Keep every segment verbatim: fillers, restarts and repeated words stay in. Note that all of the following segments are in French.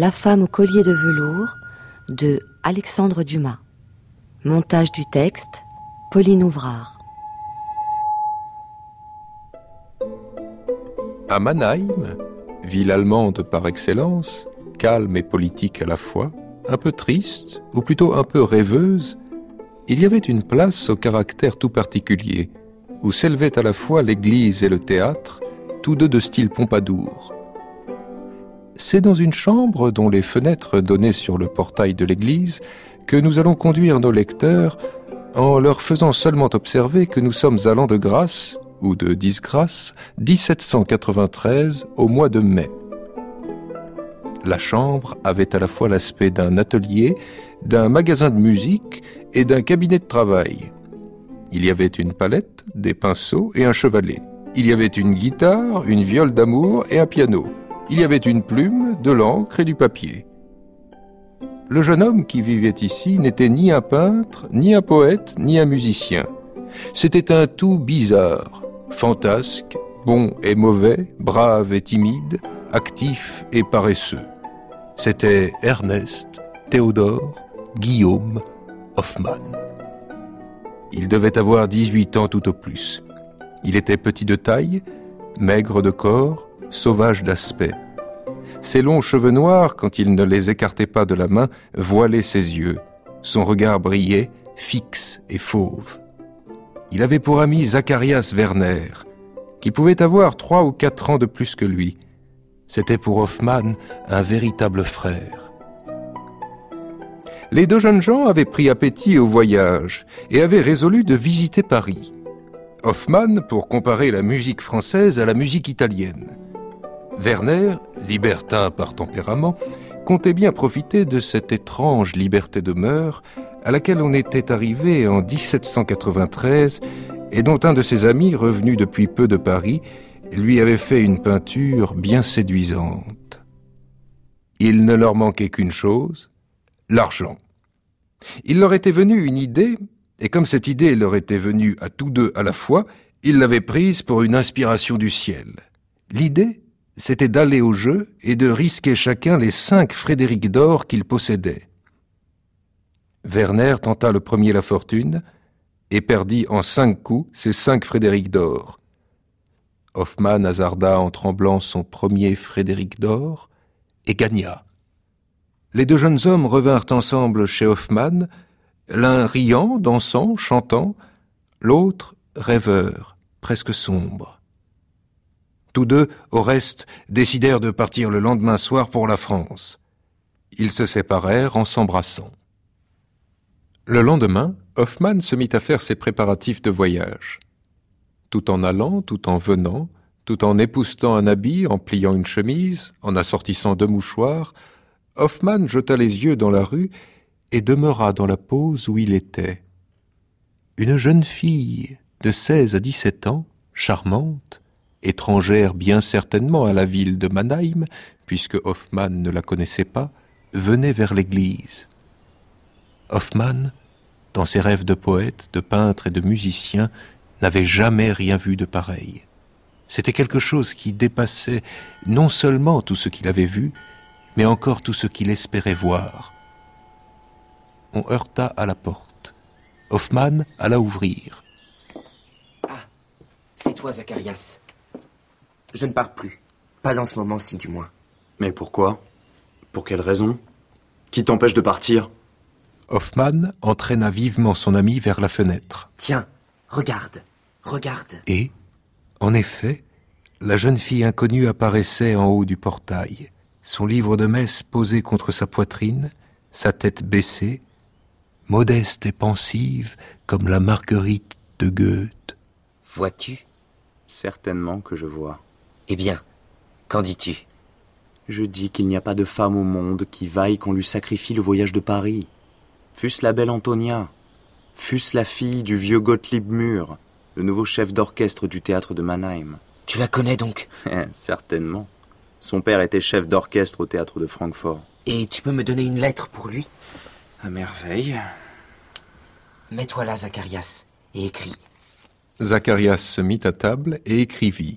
La femme au collier de velours de Alexandre Dumas. Montage du texte, Pauline Ouvrard. À Mannheim, ville allemande par excellence, calme et politique à la fois, un peu triste, ou plutôt un peu rêveuse, il y avait une place au caractère tout particulier, où s'élevaient à la fois l'église et le théâtre, tous deux de style Pompadour. C'est dans une chambre dont les fenêtres donnaient sur le portail de l'église que nous allons conduire nos lecteurs en leur faisant seulement observer que nous sommes à l'an de grâce, ou de disgrâce, dix-sept cent quatre-vingt-treize au mois de mai. La chambre avait à la fois l'aspect d'un atelier, d'un magasin de musique et d'un cabinet de travail. Il y avait une palette, des pinceaux et un chevalet. Il y avait une guitare, une viole d'amour et un piano. Il y avait une plume, de l'encre et du papier. Le jeune homme qui vivait ici n'était ni un peintre, ni un poète, ni un musicien. C'était un tout bizarre, fantasque, bon et mauvais, brave et timide, actif et paresseux. C'était Ernest Théodore Guillaume Hoffmann. Il devait avoir dix-huit ans tout au plus. Il était petit de taille, maigre de corps, sauvage d'aspect. Ses longs cheveux noirs, quand il ne les écartait pas de la main, voilaient ses yeux. Son regard brillait, fixe et fauve. Il avait pour ami Zacharias Werner, qui pouvait avoir trois ou quatre ans de plus que lui. C'était pour Hoffmann un véritable frère. Les deux jeunes gens avaient pris appétit au voyage et avaient résolu de visiter Paris. Hoffmann pour comparer la musique française à la musique italienne. Werner, libertin par tempérament, comptait bien profiter de cette étrange liberté de mœurs à laquelle on était arrivé en dix-sept cent quatre-vingt-treize et dont un de ses amis, revenu depuis peu de Paris, lui avait fait une peinture bien séduisante. Il ne leur manquait qu'une chose, l'argent. Il leur était venu une idée, et comme cette idée leur était venue à tous deux à la fois, ils l'avaient prise pour une inspiration du ciel. L'idée, c'était d'aller au jeu et de risquer chacun les cinq Frédéric d'or qu'ils possédaient. Werner tenta le premier la fortune et perdit en cinq coups ses cinq Frédéric d'or. Hoffmann hasarda en tremblant son premier Frédéric d'or et gagna. Les deux jeunes hommes revinrent ensemble chez Hoffmann, l'un riant, dansant, chantant, l'autre rêveur, presque sombre. Tous deux, au reste, décidèrent de partir le lendemain soir pour la France. Ils se séparèrent en s'embrassant. Le lendemain, Hoffmann se mit à faire ses préparatifs de voyage. Tout en allant, tout en venant, tout en époussetant un habit, en pliant une chemise, en assortissant deux mouchoirs, Hoffmann jeta les yeux dans la rue et demeura dans la pose où il était. Une jeune fille de seize à dix-sept ans, charmante, étrangère bien certainement à la ville de Mannheim, puisque Hoffmann ne la connaissait pas, venait vers l'église. Hoffmann, dans ses rêves de poète, de peintre et de musicien, n'avait jamais rien vu de pareil. C'était quelque chose qui dépassait non seulement tout ce qu'il avait vu, mais encore tout ce qu'il espérait voir. On heurta à la porte. Hoffmann alla ouvrir. Ah, c'est toi, Zacharias. Je ne pars plus. Pas dans ce moment-ci, du moins. Mais pourquoi ? Pour quelle raison ? Qui t'empêche de partir ? Hoffmann entraîna vivement son ami vers la fenêtre. Tiens, regarde, regarde. Et, en effet, la jeune fille inconnue apparaissait en haut du portail, son livre de messe posé contre sa poitrine, sa tête baissée, modeste et pensive comme la Marguerite de Goethe. Vois-tu ? Certainement que je vois. Eh bien, qu'en dis-tu ? Je dis qu'il n'y a pas de femme au monde qui vaille qu'on lui sacrifie le voyage de Paris. Fût-ce la belle Antonia, fût-ce la fille du vieux Gottlieb Mur, le nouveau chef d'orchestre du théâtre de Mannheim. Tu la connais donc ? Certainement. Son père était chef d'orchestre au théâtre de Francfort. Et tu peux me donner une lettre pour lui ? À merveille. Mets-toi là, Zacharias, et écris. Zacharias se mit à table et écrivit.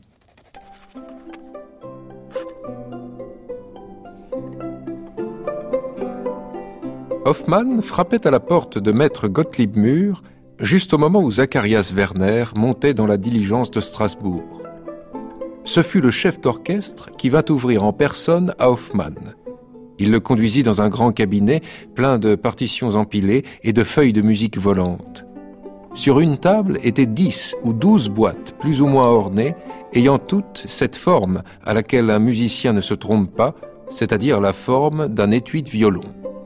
Hoffmann frappait à la porte de maître Gottlieb Mühr juste au moment où Zacharias Werner montait dans la diligence de Strasbourg. Ce fut le chef d'orchestre qui vint ouvrir en personne à Hoffmann. Il le conduisit dans un grand cabinet plein de partitions empilées et de feuilles de musique volantes. Sur une table étaient dix ou douze boîtes plus ou moins ornées, ayant toutes cette forme à laquelle un musicien ne se trompe pas, c'est-à-dire la forme d'un étui de violon.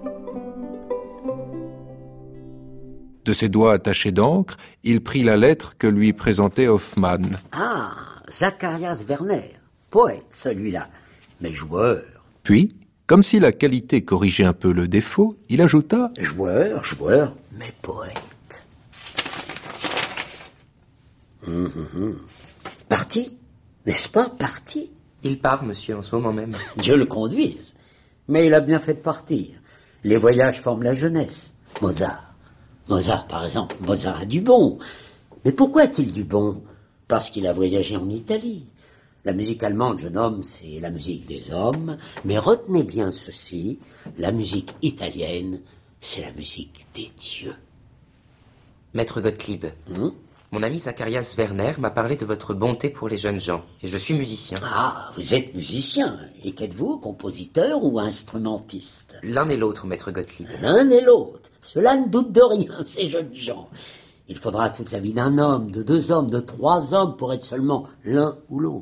De ses doigts attachés d'encre, il prit la lettre que lui présentait Hoffmann. Ah, Zacharias Werner, poète celui-là, mais joueur. Puis, comme si la qualité corrigeait un peu le défaut, il ajouta « Joueur, joueur, mais poète. » Hum, hum, hum. Parti, n'est-ce pas, parti? Il part, monsieur, en ce moment même. Dieu le conduise. Mais il a bien fait de partir. Les voyages forment la jeunesse. Mozart. Mozart, par exemple, Mozart a du bon. Mais pourquoi a-t-il du bon? Parce qu'il a voyagé en Italie. La musique allemande, jeune homme, c'est la musique des hommes. Mais retenez bien ceci, la musique italienne, c'est la musique des dieux. Maître Gottlieb, Hum? mon ami Zacharias Werner m'a parlé de votre bonté pour les jeunes gens, et je suis musicien. Ah, vous êtes musicien. Et qu'êtes-vous, compositeur ou instrumentiste? L'un et l'autre, maître Gottlieb. L'un et l'autre. Cela ne doute de rien, ces jeunes gens. Il faudra toute la vie d'un homme, de deux hommes, de trois hommes pour être seulement l'un ou l'autre.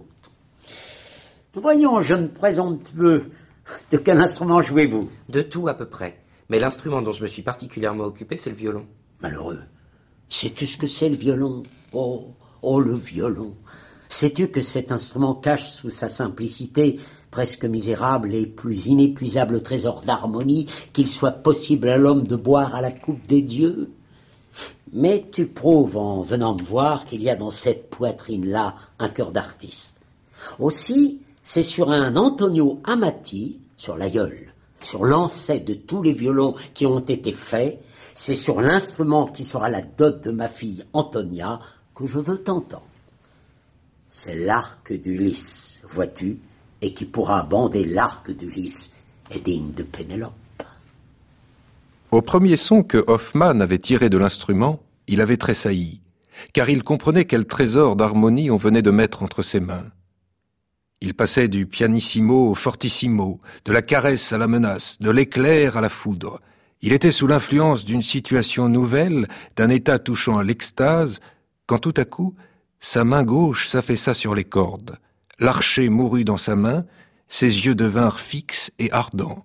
Voyons, je ne présente peu. De quel instrument jouez-vous? De tout à peu près. Mais l'instrument dont je me suis particulièrement occupé, c'est le violon. Malheureux. Sais-tu ce que c'est le violon? Oh, oh, le violon. Sais-tu que cet instrument cache sous sa simplicité presque misérable les plus inépuisables trésors d'harmonie qu'il soit possible à l'homme de boire à la coupe des dieux? Mais tu prouves en venant me voir qu'il y a dans cette poitrine-là un cœur d'artiste. Aussi, c'est sur un Antonio Amati, sur l'aïeul, sur l'ancêtre de tous les violons qui ont été faits, c'est sur l'instrument qui sera la dot de ma fille Antonia que je veux t'entendre. C'est l'arc d'Ulysse, vois-tu, et qui pourra bander l'arc d'Ulysse est digne de Pénélope. Au premier son que Hoffmann avait tiré de l'instrument, il avait tressailli, car il comprenait quel trésor d'harmonie on venait de mettre entre ses mains. Il passait du pianissimo au fortissimo, de la caresse à la menace, de l'éclair à la foudre. Il était sous l'influence d'une situation nouvelle, d'un état touchant à l'extase, quand tout à coup, sa main gauche s'affaissa sur les cordes. L'archet mourut dans sa main, ses yeux devinrent fixes et ardents.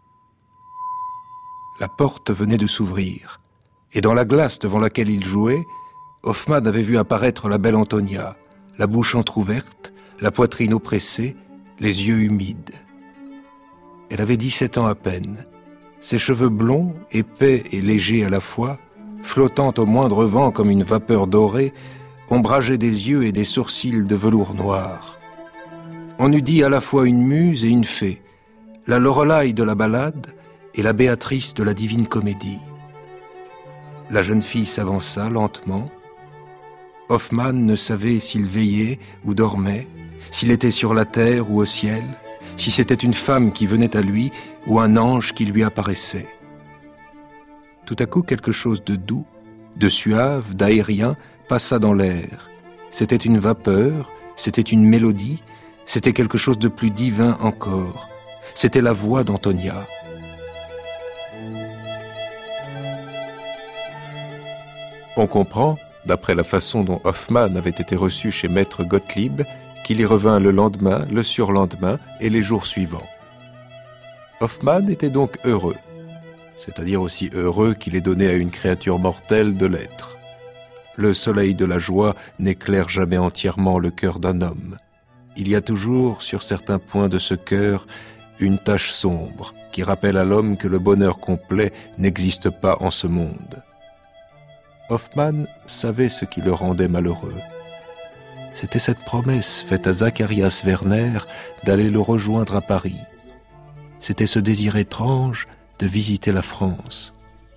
La porte venait de s'ouvrir, et dans la glace devant laquelle il jouait, Hoffmann avait vu apparaître la belle Antonia, la bouche entr'ouverte, la poitrine oppressée, les yeux humides. Elle avait dix-sept ans à peine. Ses cheveux blonds, épais et légers à la fois, flottant au moindre vent comme une vapeur dorée, ombrageaient des yeux et des sourcils de velours noir. On eût dit à la fois une muse et une fée, la Loreley de la ballade et la Béatrice de la divine comédie. La jeune fille s'avança lentement. Hoffmann ne savait s'il veillait ou dormait, s'il était sur la terre ou au ciel, si c'était une femme qui venait à lui ou un ange qui lui apparaissait. Tout à coup, quelque chose de doux, de suave, d'aérien passa dans l'air. C'était une vapeur, c'était une mélodie, c'était quelque chose de plus divin encore. C'était la voix d'Antonia. On comprend, d'après la façon dont Hoffmann avait été reçu chez maître Gottlieb, qu'il y revint le lendemain, le surlendemain et les jours suivants. Hoffmann était donc heureux, c'est-à-dire aussi heureux qu'il est donné à une créature mortelle de l'être. Le soleil de la joie n'éclaire jamais entièrement le cœur d'un homme. Il y a toujours, sur certains points de ce cœur, une tache sombre qui rappelle à l'homme que le bonheur complet n'existe pas en ce monde. Hoffmann savait ce qui le rendait malheureux. C'était cette promesse faite à Zacharias Werner d'aller le rejoindre à Paris. C'était ce désir étrange de visiter la France.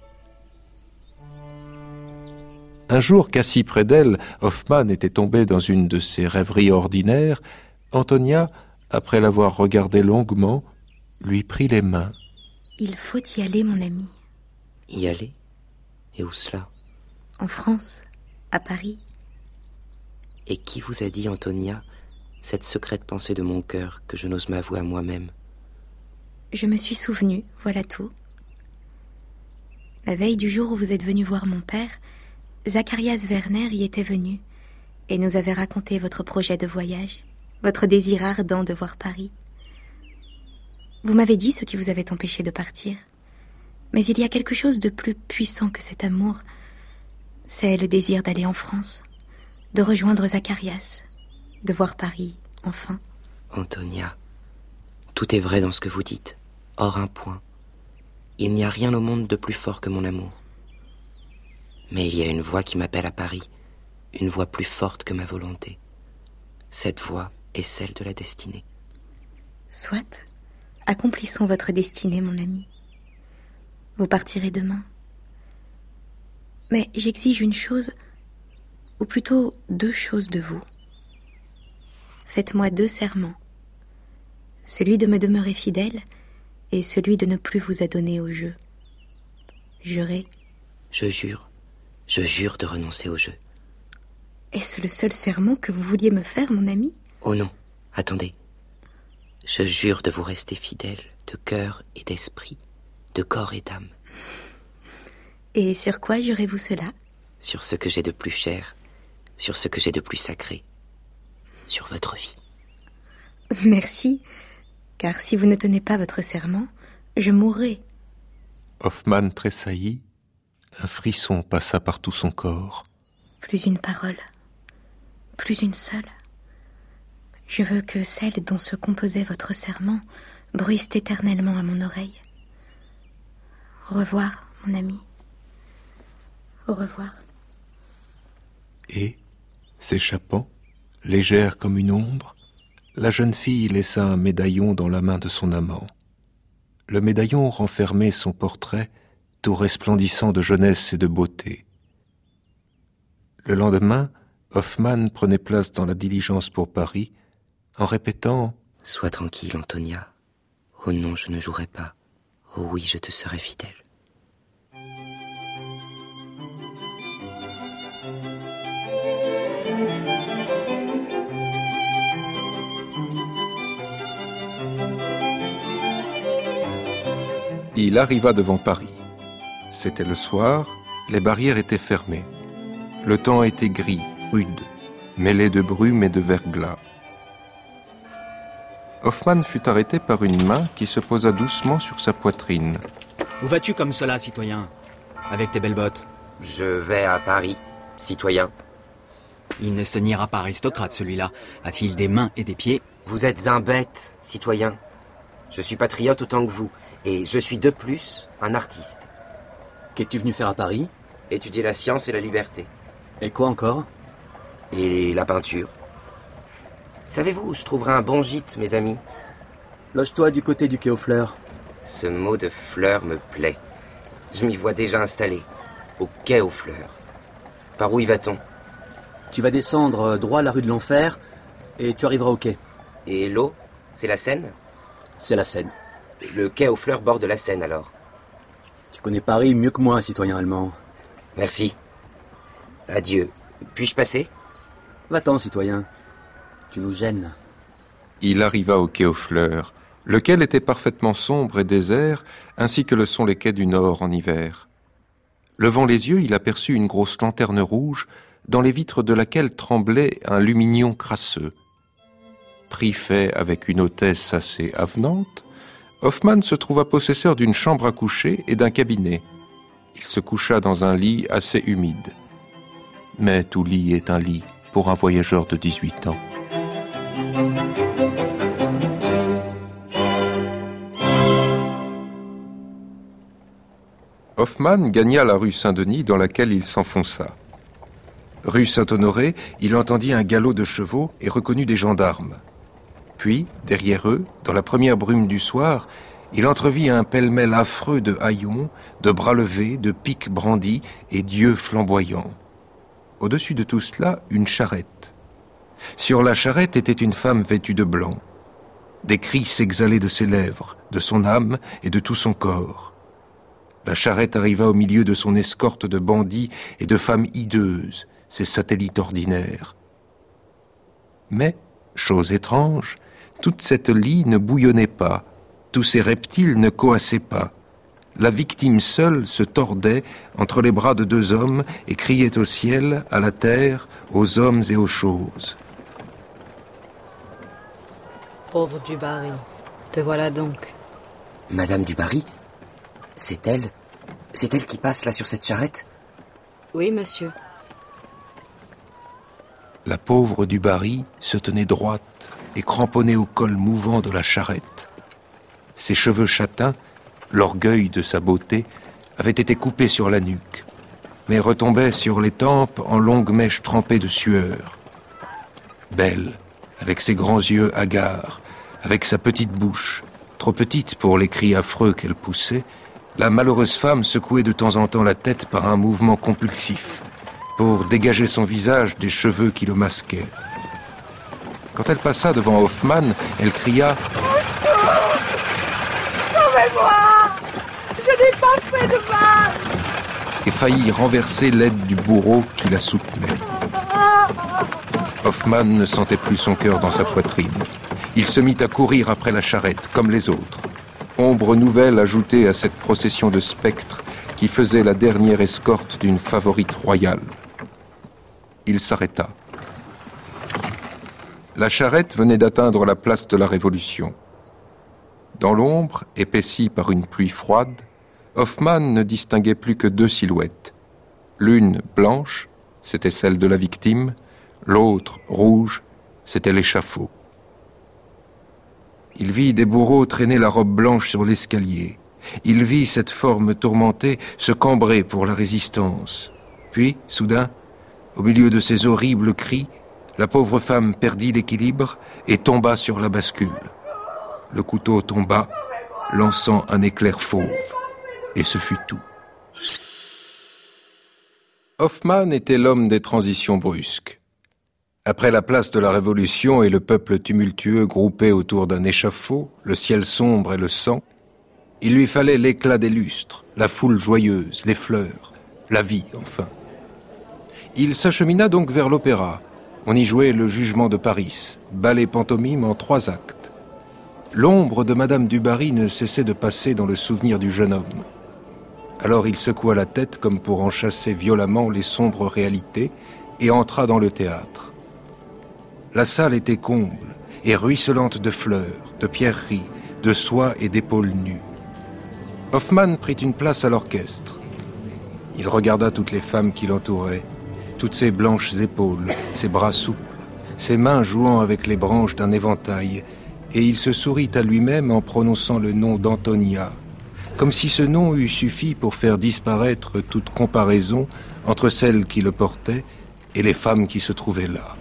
Un jour qu'assis près d'elle, Hoffmann était tombé dans une de ses rêveries ordinaires. Antonia, après l'avoir regardé longuement, lui prit les mains. Il faut y aller, mon ami. Y aller? Et où cela? En France, à Paris. Et qui vous a dit, Antonia, cette secrète pensée de mon cœur que je n'ose m'avouer à moi-même? Je me suis souvenue, voilà tout. La veille du jour où vous êtes venu voir mon père, Zacharias Werner y était venu et nous avait raconté votre projet de voyage, votre désir ardent de voir Paris. Vous m'avez dit ce qui vous avait empêché de partir, mais il y a quelque chose de plus puissant que cet amour. C'est le désir d'aller en France, de rejoindre Zacharias, de voir Paris, enfin. Antonia, tout est vrai dans ce que vous dites, hors un point. Il n'y a rien au monde de plus fort que mon amour. Mais il y a une voix qui m'appelle à Paris, une voix plus forte que ma volonté. Cette voix est celle de la destinée. Soit, accomplissons votre destinée, mon ami. Vous partirez demain. Mais j'exige une chose, ou plutôt deux choses de vous. Faites-moi deux serments. Celui de me demeurer fidèle et celui de ne plus vous adonner au jeu. Jurez. Je jure. Je jure de renoncer au jeu. Est-ce le seul serment que vous vouliez me faire, mon ami? Oh non, attendez. Je jure de vous rester fidèle, de cœur et d'esprit, de corps et d'âme. Et sur quoi jurez-vous cela? Sur ce que j'ai de plus cher, sur ce que j'ai de plus sacré, sur votre vie. Merci, car si vous ne tenez pas votre serment, je mourrai. Hoffmann tressaillit. Un frisson passa par tout son corps. Plus une parole, plus une seule. Je veux que celle dont se composait votre serment bruisse éternellement à mon oreille. Au revoir, mon ami. Au revoir. Et, s'échappant, légère comme une ombre, la jeune fille laissa un médaillon dans la main de son amant. Le médaillon renfermait son portrait, tout resplendissant de jeunesse et de beauté. Le lendemain, Hoffmann prenait place dans la diligence pour Paris, en répétant « Sois tranquille, Antonia. Oh non, je ne jouerai pas. Oh oui, je te serai fidèle. » Il arriva devant Paris. C'était le soir, les barrières étaient fermées. Le temps était gris, rude, mêlé de brume et de verglas. Hoffmann fut arrêté par une main qui se posa doucement sur sa poitrine. Où vas-tu comme cela, citoyen? Avec tes belles bottes? Je vais à Paris, citoyen. Il ne se niera pas aristocrate, celui-là. A-t-il des mains et des pieds? Vous êtes un bête, citoyen. Je suis patriote autant que vous, et je suis de plus un artiste. Qu'es-tu venu faire à Paris? Étudier la science et la liberté. Et quoi encore? Et la peinture. Savez-vous où je trouverai un bon gîte, mes amis? Loge-toi du côté du quai aux Fleurs. Ce mot de fleurs me plaît. Je m'y vois déjà installé. Au quai aux Fleurs. Par où y va-t-on? Tu vas descendre droit la rue de l'Enfer et tu arriveras au quai. Et l'eau? C'est la Seine? C'est la Seine. Le quai aux Fleurs borde la Seine, alors. Tu connais Paris mieux que moi, citoyen allemand. Merci. Adieu. Puis-je passer? Va-t'en, citoyen. Tu nous gênes. Il arriva au quai aux Fleurs, lequel était parfaitement sombre et désert, ainsi que le sont les quais du Nord en hiver. Levant les yeux, il aperçut une grosse lanterne rouge, dans les vitres de laquelle tremblait un lumignon crasseux. Prix fait avec une hôtesse assez avenante, Hoffmann se trouva possesseur d'une chambre à coucher et d'un cabinet. Il se coucha dans un lit assez humide. Mais tout lit est un lit pour un voyageur de dix-huit ans. Hoffmann gagna la rue Saint-Denis dans laquelle il s'enfonça. Rue Saint-Honoré, il entendit un galop de chevaux et reconnut des gendarmes. Puis, derrière eux, dans la première brume du soir, il entrevit un pêle-mêle affreux de haillons, de bras levés, de piques brandis et d'yeux flamboyants. Au-dessus de tout cela, une charrette. Sur la charrette était une femme vêtue de blanc. Des cris s'exhalaient de ses lèvres, de son âme et de tout son corps. La charrette arriva au milieu de son escorte de bandits et de femmes hideuses, ses satellites ordinaires. Mais, chose étrange, toute cette lie ne bouillonnait pas, tous ces reptiles ne coassaient pas. La victime seule se tordait entre les bras de deux hommes et criait au ciel, à la terre, aux hommes et aux choses. Pauvre Dubarry, te voilà donc. Madame Dubarry? C'est elle? C'est elle qui passe là sur cette charrette? Oui, monsieur. La pauvre Dubarry se tenait droite et cramponnée au col mouvant de la charrette. Ses cheveux châtains, l'orgueil de sa beauté, avaient été coupés sur la nuque, mais retombaient sur les tempes en longues mèches trempées de sueur. Belle, avec ses grands yeux hagards, avec sa petite bouche, trop petite pour les cris affreux qu'elle poussait, la malheureuse femme secouait de temps en temps la tête par un mouvement compulsif, pour dégager son visage des cheveux qui le masquaient. Quand elle passa devant Hoffmann, elle cria « Sauvez-moi! Je n'ai pas fait de mal !» et faillit renverser l'aide du bourreau qui la soutenait. Hoffmann ne sentait plus son cœur dans sa poitrine. Il se mit à courir après la charrette, comme les autres. Ombre nouvelle ajoutée à cette procession de spectres qui faisait la dernière escorte d'une favorite royale. Il s'arrêta. La charrette venait d'atteindre la place de la Révolution. Dans l'ombre, épaissie par une pluie froide, Hoffmann ne distinguait plus que deux silhouettes. L'une blanche, c'était celle de la victime, l'autre rouge, c'était l'échafaud. Il vit des bourreaux traîner la robe blanche sur l'escalier. Il vit cette forme tourmentée se cambrer pour la résistance. Puis, soudain, au milieu de ces horribles cris, la pauvre femme perdit l'équilibre et tomba sur la bascule. Le couteau tomba, lançant un éclair fauve. Et ce fut tout. Hoffmann était l'homme des transitions brusques. Après la place de la Révolution et le peuple tumultueux groupé autour d'un échafaud, le ciel sombre et le sang, il lui fallait l'éclat des lustres, la foule joyeuse, les fleurs, la vie, enfin. Il s'achemina donc vers l'opéra. On y jouait le Jugement de Paris, ballet pantomime en trois actes. L'ombre de Madame Dubarry ne cessait de passer dans le souvenir du jeune homme. Alors il secoua la tête comme pour en chasser violemment les sombres réalités et entra dans le théâtre. La salle était comble et ruisselante de fleurs, de pierreries, de soie et d'épaules nues. Hoffmann prit une place à l'orchestre. Il regarda toutes les femmes qui l'entouraient, toutes ses blanches épaules, ses bras souples, ses mains jouant avec les branches d'un éventail, et il se sourit à lui-même en prononçant le nom d'Antonia, comme si ce nom eût suffi pour faire disparaître toute comparaison entre celles qui le portaient et les femmes qui se trouvaient là.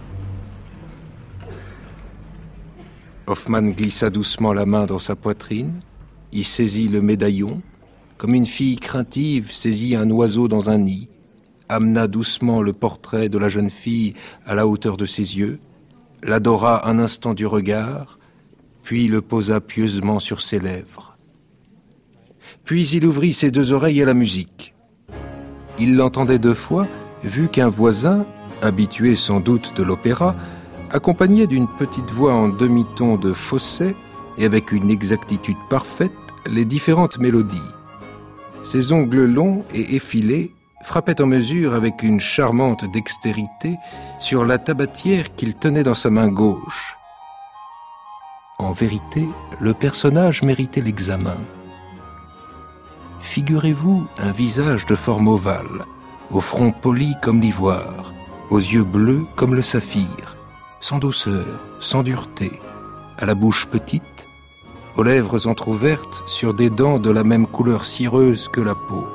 Hoffmann glissa doucement la main dans sa poitrine, y saisit le médaillon, comme une fille craintive saisit un oiseau dans un nid, amena doucement le portrait de la jeune fille à la hauteur de ses yeux, l'adora un instant du regard, puis le posa pieusement sur ses lèvres. Puis il ouvrit ses deux oreilles à la musique. Il l'entendait deux fois, vu qu'un voisin, habitué sans doute de l'opéra, accompagnait d'une petite voix en demi-ton de fausset et avec une exactitude parfaite les différentes mélodies. Ses ongles longs et effilés frappaient en mesure avec une charmante dextérité sur la tabatière qu'il tenait dans sa main gauche. En vérité, le personnage méritait l'examen. Figurez-vous un visage de forme ovale, au front poli comme l'ivoire, aux yeux bleus comme le saphir, sans douceur, sans dureté, à la bouche petite, aux lèvres entr'ouvertes sur des dents de la même couleur cireuse que la peau.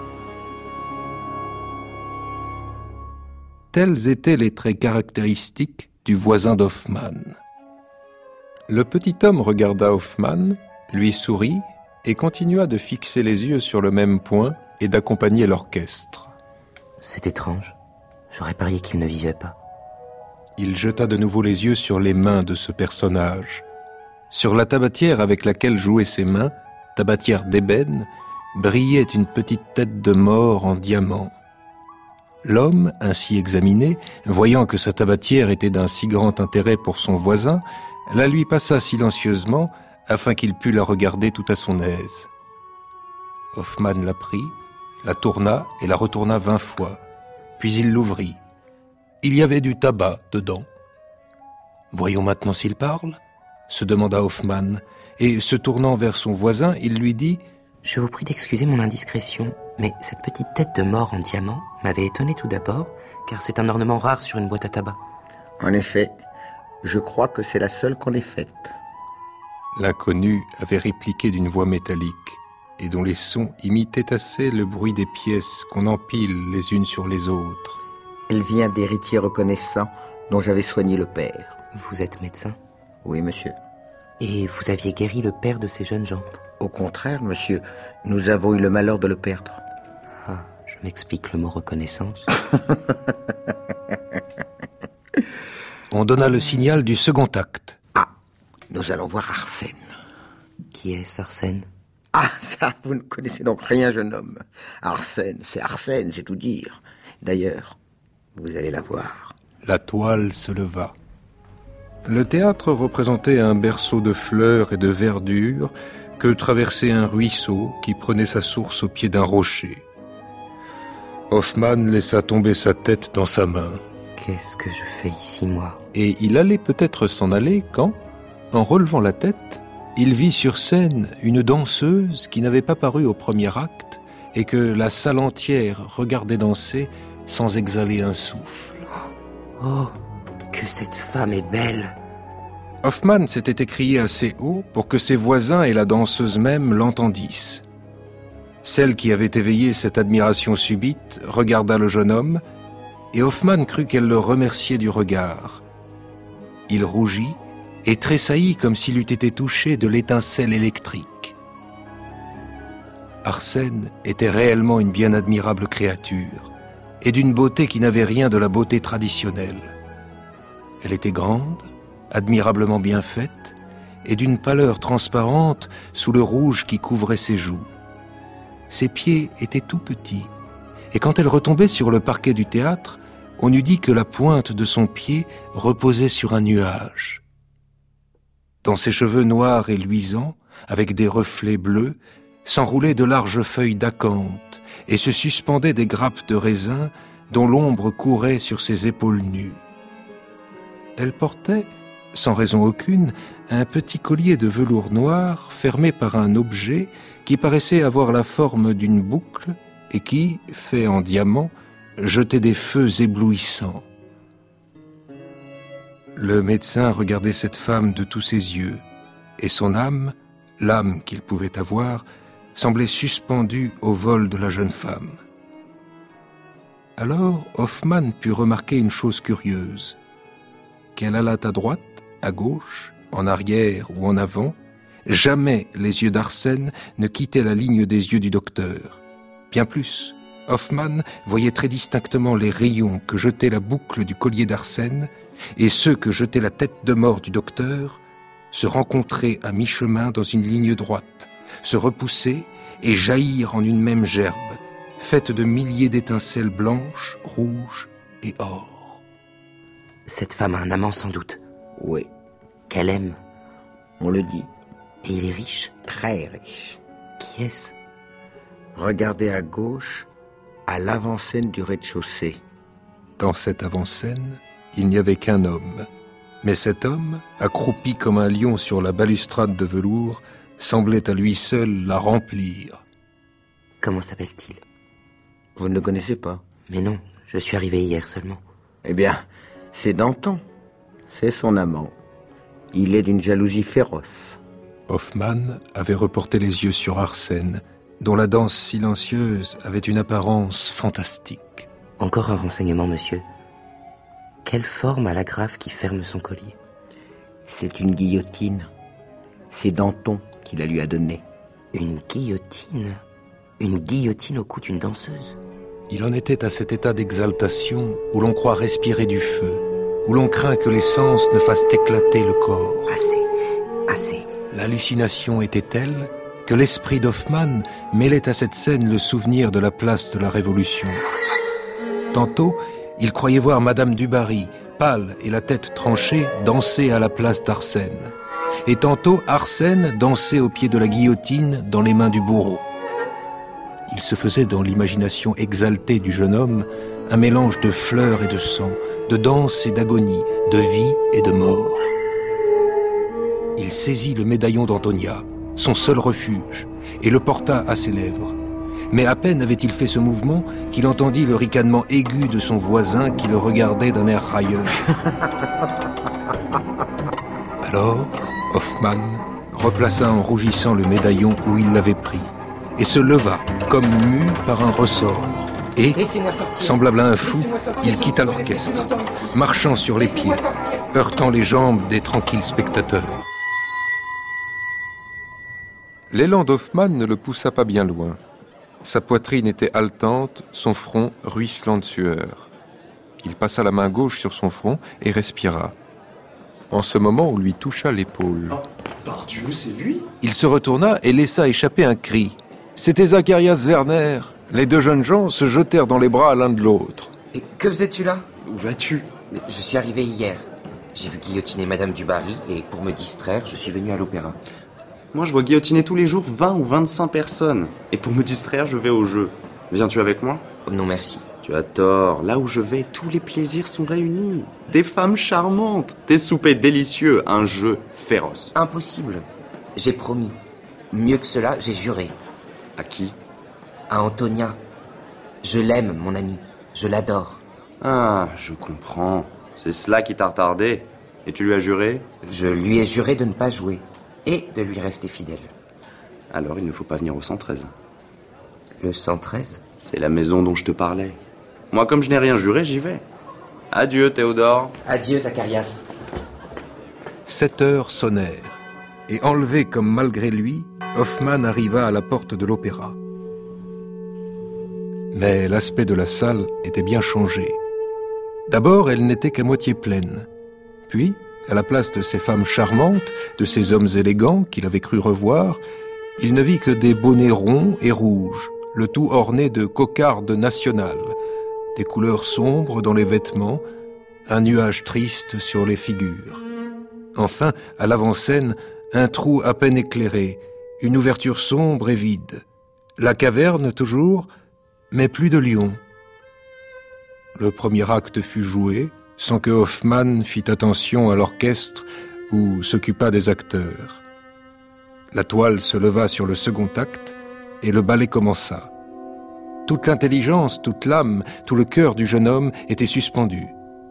Tels étaient les traits caractéristiques du voisin d'Hoffmann. Le petit homme regarda Hoffmann, lui sourit et continua de fixer les yeux sur le même point et d'accompagner l'orchestre. C'est étrange. J'aurais parié qu'il ne vivait pas. Il jeta de nouveau les yeux sur les mains de ce personnage. Sur la tabatière avec laquelle jouaient ses mains, tabatière d'ébène, brillait une petite tête de mort en diamant. L'homme, ainsi examiné, voyant que sa tabatière était d'un si grand intérêt pour son voisin, la lui passa silencieusement afin qu'il pût la regarder tout à son aise. Hoffmann la prit, la tourna et la retourna vingt fois, puis il l'ouvrit. Il y avait du tabac dedans. « Voyons maintenant s'il parle ?» se demanda Hoffmann, et se tournant vers son voisin, il lui dit « Je vous prie d'excuser mon indiscrétion, mais cette petite tête de mort en diamant m'avait étonné tout d'abord, car c'est un ornement rare sur une boîte à tabac. » En effet, je crois que c'est la seule qu'on ait faite. L'inconnu avait répliqué d'une voix métallique, et dont les sons imitaient assez le bruit des pièces qu'on empile les unes sur les autres. Elle vient d'héritiers reconnaissants dont j'avais soigné le père. Vous êtes médecin ? Oui, monsieur. Et vous aviez guéri le père de ces jeunes gens ? Au contraire, monsieur, nous avons eu le malheur de le perdre. Ah, je m'explique le mot reconnaissance. On donna le signal du second acte. Ah, nous allons voir Arsène. Qui est Arsène ? Ah, ça, vous ne connaissez donc rien, jeune homme. Arsène, c'est Arsène, c'est tout dire. D'ailleurs, vous allez la voir. La toile se leva. Le théâtre représentait un berceau de fleurs et de verdure que traversait un ruisseau qui prenait sa source au pied d'un rocher. Hoffmann laissa tomber sa tête dans sa main. Qu'est-ce que je fais ici, moi ? Et il allait peut-être s'en aller quand, en relevant la tête, il vit sur scène une danseuse qui n'avait pas paru au premier acte et que la salle entière regardait danser sans exhaler un souffle. Oh, que cette femme est belle ! Hoffmann s'était écrié assez haut pour que ses voisins et la danseuse même l'entendissent. Celle qui avait éveillé cette admiration subite regarda le jeune homme, et Hoffmann crut qu'elle le remerciait du regard. Il rougit et tressaillit comme s'il eût été touché de l'étincelle électrique. Arsène était réellement une bien admirable créature, et d'une beauté qui n'avait rien de la beauté traditionnelle. Elle était grande, admirablement bien faite, et d'une pâleur transparente sous le rouge qui couvrait ses joues. Ses pieds étaient tout petits, et quand elle retombait sur le parquet du théâtre, on eût dit que la pointe de son pied reposait sur un nuage. Dans ses cheveux noirs et luisants, avec des reflets bleus, s'enroulaient de larges feuilles d'acanthe et se suspendaient des grappes de raisin dont l'ombre courait sur ses épaules nues. Elle portait, sans raison aucune, un petit collier de velours noir fermé par un objet qui paraissait avoir la forme d'une boucle et qui, fait en diamant, jetait des feux éblouissants. Le médecin regardait cette femme de tous ses yeux, et son âme, l'âme qu'il pouvait avoir, semblait suspendue au vol de la jeune femme. Alors Hoffmann put remarquer une chose curieuse. Qu'elle allât à droite, à gauche, en arrière ou en avant, jamais les yeux d'Arsène ne quittaient la ligne des yeux du docteur. Bien plus, Hoffmann voyait très distinctement les rayons que jetait la boucle du collier d'Arsène et ceux que jetait la tête de mort du docteur se rencontrer à mi-chemin dans une ligne droite, se repousser et jaillir en une même gerbe, faite de milliers d'étincelles blanches, rouges et or. Cette femme a un amant sans doute. Oui. Qu'elle aime. On le dit. Et il est riche. Très riche. Qui est-ce ? Regardez à gauche, à l'avant-scène du rez-de-chaussée. Dans cette avant-scène, il n'y avait qu'un homme. Mais cet homme, accroupi comme un lion sur la balustrade de velours, semblait à lui seul la remplir. Comment s'appelle-t-il ? Vous ne le connaissez pas ? Mais non, je suis arrivé hier seulement. Eh bien, c'est Danton. C'est son amant. Il est d'une jalousie féroce. Hoffmann avait reporté les yeux sur Arsène, dont la danse silencieuse avait une apparence fantastique. Encore un renseignement, monsieur. Quelle forme a l'agrafe qui ferme son collier ? C'est une guillotine. C'est Danton qui la lui a donnée. Une guillotine ? Une guillotine au cou d'une danseuse ? Il en était à cet état d'exaltation où l'on croit respirer du feu, où l'on craint que les sens ne fassent éclater le corps. Assez, assez. L'hallucination était telle que l'esprit d'Hoffmann mêlait à cette scène le souvenir de la place de la Révolution. Tantôt, il croyait voir Madame du Barry, pâle et la tête tranchée, danser à la place d'Arsène. Et tantôt, Arsène dansait au pied de la guillotine dans les mains du bourreau. Il se faisait dans l'imagination exaltée du jeune homme un mélange de fleurs et de sang, de danse et d'agonie, de vie et de mort. Il saisit le médaillon d'Antonia, son seul refuge, et le porta à ses lèvres. Mais à peine avait-il fait ce mouvement qu'il entendit le ricanement aigu de son voisin qui le regardait d'un air railleur. Alors, Hoffmann replaça en rougissant le médaillon où il l'avait pris et se leva comme mu par un ressort. Et, semblable à un fou, il quitta l'orchestre, marchant sur les pieds, heurtant les jambes des tranquilles spectateurs. L'élan d'Hoffmann ne le poussa pas bien loin. Sa poitrine était haletante, son front ruisselant de sueur. Il passa la main gauche sur son front et respira. En ce moment, on lui toucha l'épaule. Oh, pardieu, c'est lui ? Il se retourna et laissa échapper un cri. C'était Zacharias Werner. Les deux jeunes gens se jetèrent dans les bras l'un de l'autre. Et que faisais-tu là ? Où vas-tu ? Je suis arrivé hier. J'ai vu guillotiner Madame du Barry et pour me distraire, je suis venu à l'opéra. Moi, je vois guillotiner tous les jours vingt ou vingt-cinq personnes. Et pour me distraire, je vais au jeu. Viens-tu avec moi ? Oh, non, merci. Tu as tort. Là où je vais, tous les plaisirs sont réunis. Des femmes charmantes, des soupers délicieux, un jeu féroce. Impossible. J'ai promis. Mieux que cela, j'ai juré. À qui ? À Antonia. Je l'aime, mon ami. Je l'adore. Ah, je comprends. C'est cela qui t'a retardé. Et tu lui as juré ? Je lui ai juré de ne pas jouer. Et de lui rester fidèle. Alors il ne faut pas venir au cent treize. Le cent treize ? C'est la maison dont je te parlais. Moi, comme je n'ai rien juré, j'y vais. Adieu, Théodore. Adieu, Zacharias. Sept heures sonnèrent, et enlevé comme malgré lui, Hoffmann arriva à la porte de l'opéra. Mais l'aspect de la salle était bien changé. D'abord, elle n'était qu'à moitié pleine. Puis, à la place de ces femmes charmantes, de ces hommes élégants qu'il avait cru revoir, il ne vit que des bonnets ronds et rouges, le tout orné de cocardes nationales, des couleurs sombres dans les vêtements, un nuage triste sur les figures. Enfin, à l'avant-scène, un trou à peine éclairé, une ouverture sombre et vide. La caverne toujours, mais plus de lions. Le premier acte fut joué, sans que Hoffmann fît attention à l'orchestre ou s'occupât des acteurs. La toile se leva sur le second acte et le ballet commença. Toute l'intelligence, toute l'âme, tout le cœur du jeune homme étaient suspendus.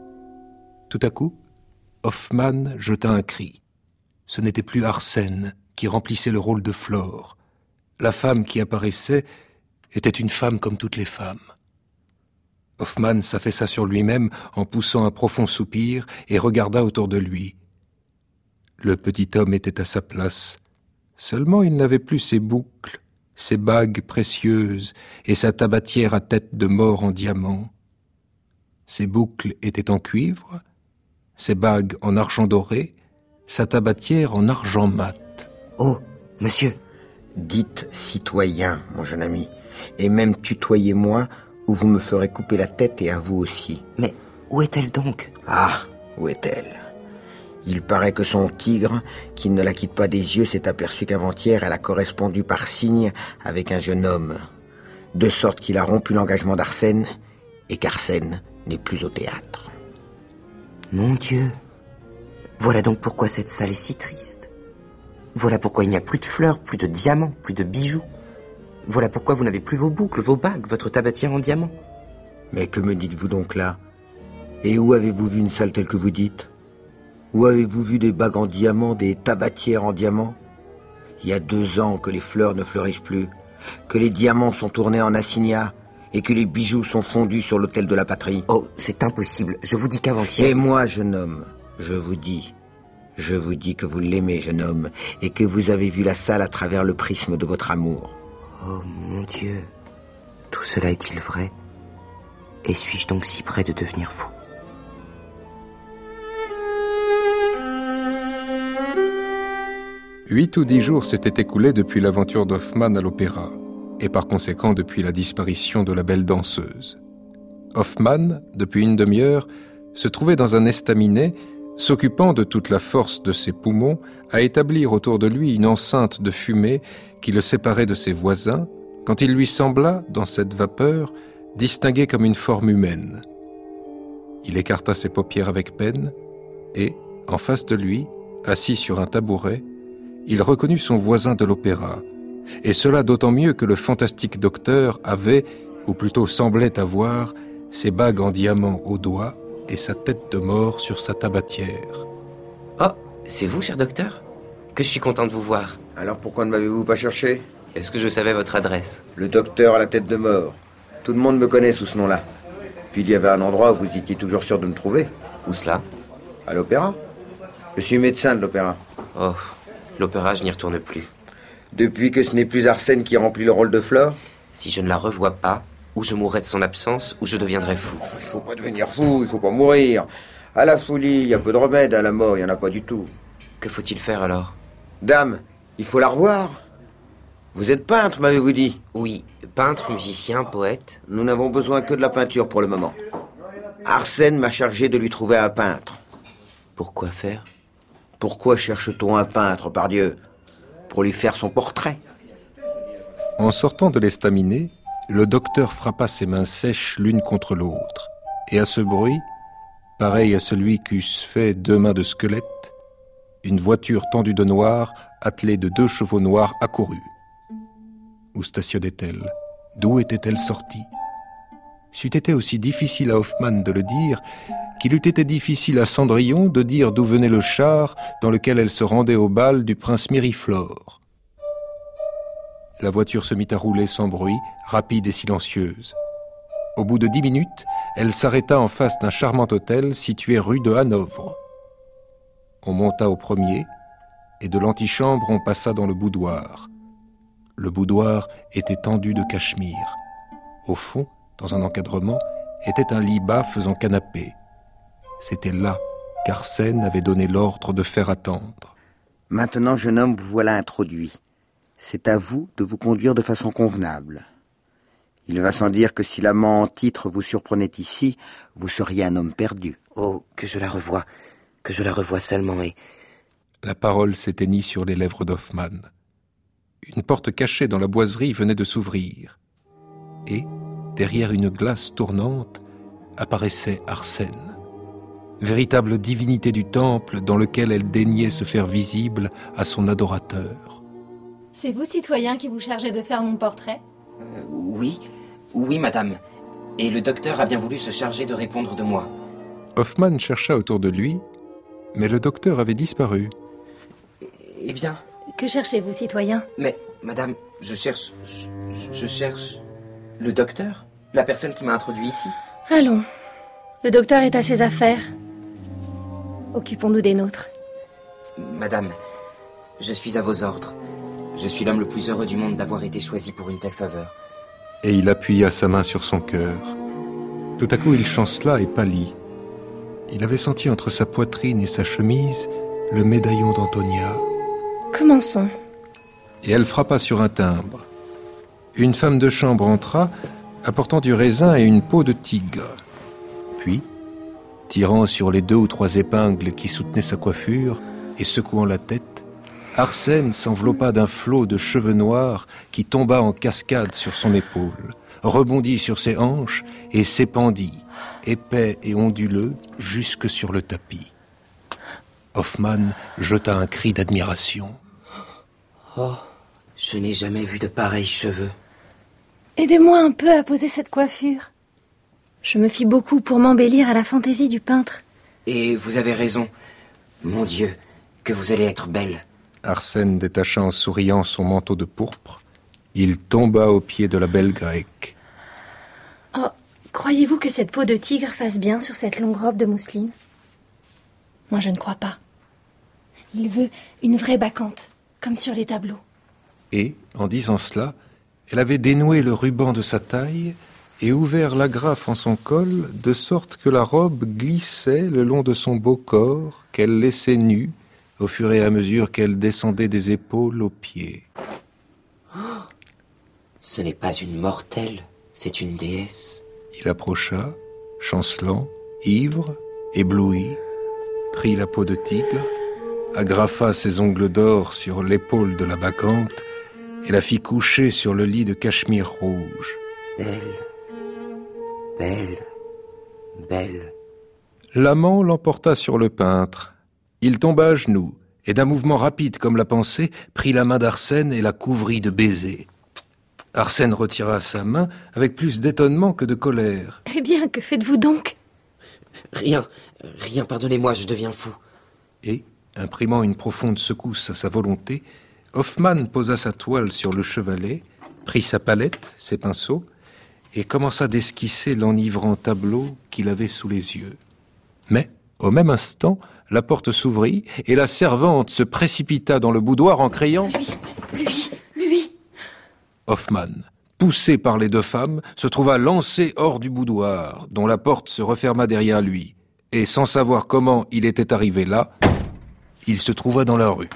Tout à coup, Hoffmann jeta un cri. Ce n'était plus Arsène qui remplissait le rôle de Flore. La femme qui apparaissait était une femme comme toutes les femmes. Hoffmann s'affaissa sur lui-même en poussant un profond soupir et regarda autour de lui. Le petit homme était à sa place. Seulement il n'avait plus ses boucles, ses bagues précieuses et sa tabatière à tête de mort en diamant. Ses boucles étaient en cuivre, ses bagues en argent doré, sa tabatière en argent mat. Oh, monsieur. Dites citoyen, mon jeune ami, et même tutoyez-moi, ou vous me ferez couper la tête et à vous aussi. Mais où est-elle donc ? Ah, où est-elle ? Il paraît que son tigre, qui ne la quitte pas des yeux, s'est aperçu qu'avant-hier, elle a correspondu par signe avec un jeune homme, de sorte qu'il a rompu l'engagement d'Arsène, et qu'Arsène n'est plus au théâtre. Mon Dieu, voilà donc pourquoi cette salle est si triste. Voilà pourquoi il n'y a plus de fleurs, plus de diamants, plus de bijoux. Voilà pourquoi vous n'avez plus vos boucles, vos bagues, votre tabatière en diamant. Mais que me dites-vous donc là ? Et où avez-vous vu une salle telle que vous dites ? Où avez-vous vu des bagues en diamant, des tabatières en diamant ? Il y a deux ans que les fleurs ne fleurissent plus, que les diamants sont tournés en assignats et que les bijoux sont fondus sur l'autel de la patrie. Oh, c'est impossible. Je vous dis qu'avant-hier... Et moi, jeune homme, je vous dis, je vous dis que vous l'aimez, jeune homme, et que vous avez vu la salle à travers le prisme de votre amour. Oh mon Dieu, tout cela est-il vrai ? Et suis-je donc si près de devenir fou ? Huit ou dix jours s'étaient écoulés depuis l'aventure d'Hoffmann à l'opéra, et par conséquent depuis la disparition de la belle danseuse. Hoffmann, depuis une demi-heure, se trouvait dans un estaminet, s'occupant de toute la force de ses poumons à établir autour de lui une enceinte de fumée qui le séparait de ses voisins, quand il lui sembla, dans cette vapeur, distinguer comme une forme humaine. Il écarta ses paupières avec peine, et, en face de lui, assis sur un tabouret, il reconnut son voisin de l'opéra, et cela d'autant mieux que le fantastique docteur avait, ou plutôt semblait avoir, ses bagues en diamant au doigt et sa tête de mort sur sa tabatière. Oh, c'est vous, cher docteur? Que je suis content de vous voir. Alors pourquoi ne m'avez-vous pas cherché? Est-ce que je savais votre adresse? Le docteur à la tête de mort. Tout le monde me connaît sous ce nom-là. Puis il y avait un endroit où vous étiez toujours sûr de me trouver. Où cela? À l'opéra. Je suis médecin de l'opéra. Oh, l'opéra, je n'y retourne plus. Depuis que ce n'est plus Arsène qui remplit le rôle de Flore? Si je ne la revois pas, ou je mourrai de son absence, ou je deviendrai fou. Il faut pas devenir fou, il faut pas mourir. À la folie, il y a peu de remède, à la mort, il y en a pas du tout. Que faut-il faire alors? Dame, il faut la revoir. Vous êtes peintre, m'avez-vous dit? Oui, peintre, musicien, poète. Nous n'avons besoin que de la peinture pour le moment. Arsène m'a chargé de lui trouver un peintre. Pourquoi faire? Pourquoi cherche-t-on un peintre, pardieu? Pour lui faire son portrait. En sortant de l'estaminet, le docteur frappa ses mains sèches l'une contre l'autre, et à ce bruit, pareil à celui qu'eussent fait deux mains de squelette, une voiture tendue de noir, attelée de deux chevaux noirs, accourut. Où stationnait-elle? D'où était-elle sortie? C'eût été aussi difficile à Hoffmann de le dire qu'il eût été difficile à Cendrillon de dire d'où venait le char dans lequel elle se rendait au bal du prince Miriflore. La voiture se mit à rouler sans bruit, rapide et silencieuse. Au bout de dix minutes, elle s'arrêta en face d'un charmant hôtel situé rue de Hanovre. On monta au premier, et de l'antichambre on passa dans le boudoir. Le boudoir était tendu de cachemire. Au fond, dans un encadrement, était un lit bas faisant canapé. C'était là qu'Arsène avait donné l'ordre de faire attendre. Maintenant, jeune homme, vous voilà introduit. C'est à vous de vous conduire de façon convenable. Il va sans dire que si l'amant en titre vous surprenait ici, vous seriez un homme perdu. Oh, que je la revoie, que je la revoie seulement et... La parole s'éteignit sur les lèvres d'Hoffmann. Une porte cachée dans la boiserie venait de s'ouvrir. Et, derrière une glace tournante, apparaissait Arsène. Véritable divinité du temple dans lequel elle daignait se faire visible à son adorateur. C'est vous, citoyen, qui vous chargez de faire mon portrait? euh, Oui, oui, madame. Et le docteur a bien voulu se charger de répondre de moi. Hoffmann chercha autour de lui, mais le docteur avait disparu. Eh bien... Que cherchez-vous, citoyen? Mais, madame, je cherche... Je, je cherche... Le docteur? La personne qui m'a introduit ici? Allons. Le docteur est à ses affaires. Occupons-nous des nôtres. Madame, je suis à vos ordres. Je suis l'homme le plus heureux du monde d'avoir été choisi pour une telle faveur. Et il appuya sa main sur son cœur. Tout à coup, il chancela et pâlit. Il avait senti entre sa poitrine et sa chemise le médaillon d'Antonia. Commençons. Et elle frappa sur un timbre. Une femme de chambre entra, apportant du raisin et une peau de tigre. Puis, tirant sur les deux ou trois épingles qui soutenaient sa coiffure et secouant la tête, Arsène s'enveloppa d'un flot de cheveux noirs qui tomba en cascade sur son épaule, rebondit sur ses hanches et s'épandit, épais et onduleux, jusque sur le tapis. Hoffmann jeta un cri d'admiration. Oh, je n'ai jamais vu de pareils cheveux. Aidez-moi un peu à poser cette coiffure. Je me fie beaucoup pour m'embellir à la fantaisie du peintre. Et vous avez raison. Mon Dieu, que vous allez être belle. Arsène détacha en souriant son manteau de pourpre. Il tomba aux pieds de la belle grecque. Oh, croyez-vous que cette peau de tigre fasse bien sur cette longue robe de mousseline? Moi, je ne crois pas. Il veut une vraie bacchante, comme sur les tableaux. Et, en disant cela, elle avait dénoué le ruban de sa taille et ouvert l'agrafe en son col, de sorte que la robe glissait le long de son beau corps, qu'elle laissait nu, au fur et à mesure qu'elle descendait des épaules aux pieds. Oh, ce n'est pas une mortelle, c'est une déesse. Il approcha, chancelant, ivre, ébloui, prit la peau de tigre, agrafa ses ongles d'or sur l'épaule de la bacchante et la fit coucher sur le lit de cachemire rouge. Belle, belle, belle. L'amant l'emporta sur le peintre. Il tomba à genoux et d'un mouvement rapide comme la pensée, prit la main d'Arsène et la couvrit de baisers. Arsène retira sa main avec plus d'étonnement que de colère. Eh bien, que faites-vous donc? Rien, rien, pardonnez-moi, je deviens fou. Et, imprimant une profonde secousse à sa volonté, Hoffmann posa sa toile sur le chevalet, prit sa palette, ses pinceaux, et commença d'esquisser l'enivrant tableau qu'il avait sous les yeux. Mais, au même instant, la porte s'ouvrit et la servante se précipita dans le boudoir en criant « Lui, lui, lui !» Hoffmann, poussé par les deux femmes, se trouva lancé hors du boudoir, dont la porte se referma derrière lui, et sans savoir comment il était arrivé là, il se trouva dans la rue.